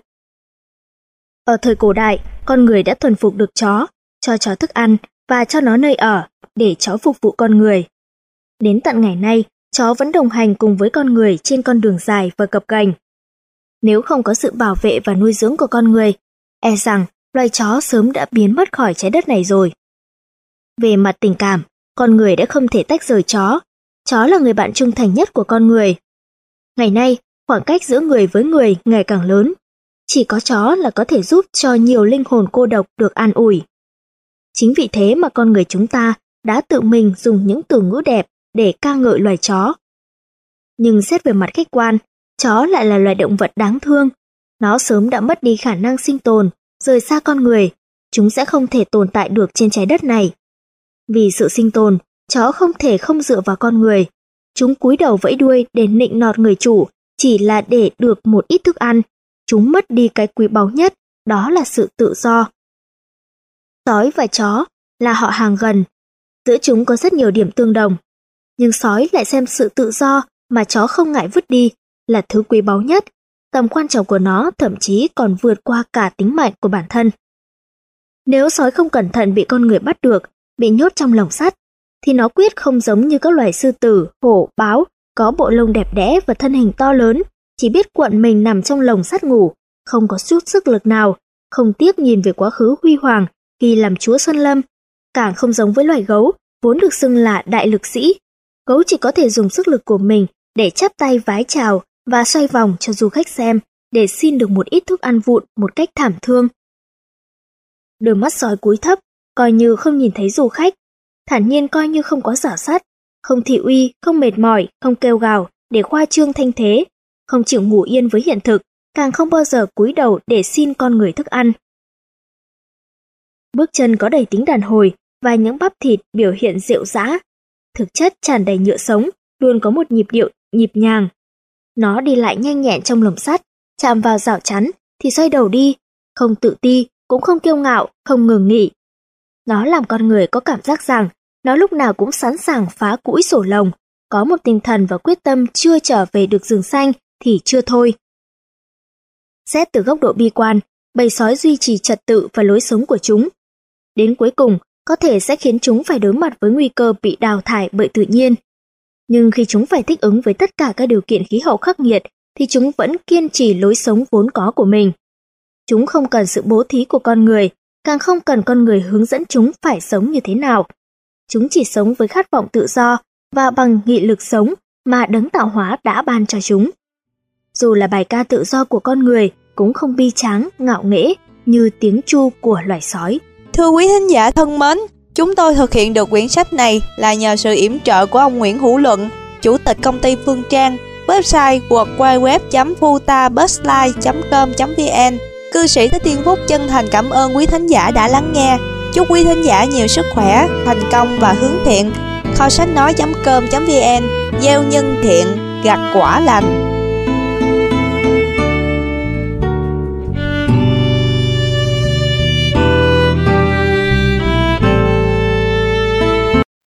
Ở thời cổ đại, con người đã thuần phục được chó, cho chó thức ăn và cho nó nơi ở, để chó phục vụ con người. Đến tận ngày nay, chó vẫn đồng hành cùng với con người trên con đường dài và gập ghềnh. Nếu không có sự bảo vệ và nuôi dưỡng của con người, e rằng loài chó sớm đã biến mất khỏi trái đất này rồi. Về mặt tình cảm, con người đã không thể tách rời chó. Chó là người bạn trung thành nhất của con người. Ngày nay, khoảng cách giữa người với người ngày càng lớn. Chỉ có chó là có thể giúp cho nhiều linh hồn cô độc được an ủi. Chính vì thế mà con người chúng ta đã tự mình dùng những từ ngữ đẹp để ca ngợi loài chó. Nhưng xét về mặt khách quan, chó lại là loài động vật đáng thương. Nó sớm đã mất đi khả năng sinh tồn, rời xa con người. Chúng sẽ không thể tồn tại được trên trái đất này. Vì sự sinh tồn, chó không thể không dựa vào con người. Chúng cúi đầu vẫy đuôi để nịnh nọt người chủ, chỉ là để được một ít thức ăn. Chúng mất đi cái quý báu nhất, đó là sự tự do. Sói và chó là họ hàng gần. Giữa chúng có rất nhiều điểm tương đồng. Nhưng sói lại xem sự tự do mà chó không ngại vứt đi là thứ quý báu nhất. Tầm quan trọng của nó thậm chí còn vượt qua cả tính mạng của bản thân. Nếu sói không cẩn thận bị con người bắt được, bị nhốt trong lồng sắt, thì nó quyết không giống như các loài sư tử, hổ, báo, có bộ lông đẹp đẽ và thân hình to lớn, chỉ biết cuộn mình nằm trong lồng sắt ngủ, không có chút sức lực nào, không tiếc nhìn về quá khứ huy hoàng khi làm chúa Xuân Lâm. Càng không giống với loài gấu, vốn được xưng là đại lực sĩ. Gấu chỉ có thể dùng sức lực của mình để chắp tay vái chào và xoay vòng cho du khách xem, để xin được một ít thức ăn vụn một cách thảm thương. Đôi mắt sói cúi thấp, coi như không nhìn thấy du khách, thản nhiên coi như không có rảo sắt, không thị uy, không mệt mỏi, không kêu gào để khoa trương thanh thế, không chịu ngủ yên với hiện thực, càng không bao giờ cúi đầu để xin con người thức ăn. Bước chân có đầy tính đàn hồi và những bắp thịt biểu hiện rệu rã, thực chất tràn đầy nhựa sống, luôn có một nhịp điệu nhịp nhàng. Nó đi lại nhanh nhẹn trong lồng sắt, chạm vào rào chắn thì xoay đầu đi, không tự ti, cũng không kiêu ngạo, không ngừng nghỉ. Nó làm con người có cảm giác rằng nó lúc nào cũng sẵn sàng phá cũi sổ lồng, có một tinh thần và quyết tâm chưa trở về được rừng xanh thì chưa thôi. Xét từ góc độ bi quan, bầy sói duy trì trật tự và lối sống của chúng. Đến cuối cùng, có thể sẽ khiến chúng phải đối mặt với nguy cơ bị đào thải bởi tự nhiên. Nhưng khi chúng phải thích ứng với tất cả các điều kiện khí hậu khắc nghiệt, thì chúng vẫn kiên trì lối sống vốn có của mình. Chúng không cần sự bố thí của con người, càng không cần con người hướng dẫn chúng phải sống như thế nào. Chúng chỉ sống với khát vọng tự do và bằng nghị lực sống mà đấng tạo hóa đã ban cho chúng. Dù là bài ca tự do của con người cũng không bi tráng, ngạo nghễ như tiếng tru của loài sói. Thưa quý thính giả thân mến, chúng tôi thực hiện được quyển sách này là nhờ sự yểm trợ của ông Nguyễn Hữu Luận, Chủ tịch công ty Phương Trang, website www.futabusline.com.vn. Cư sĩ Thích Thiên Phúc chân thành cảm ơn quý thính giả đã lắng nghe. Chúc quý thính giả nhiều sức khỏe, thành công và hướng thiện. Kho sách nói.com.vn, gieo nhân thiện, gặt quả lành.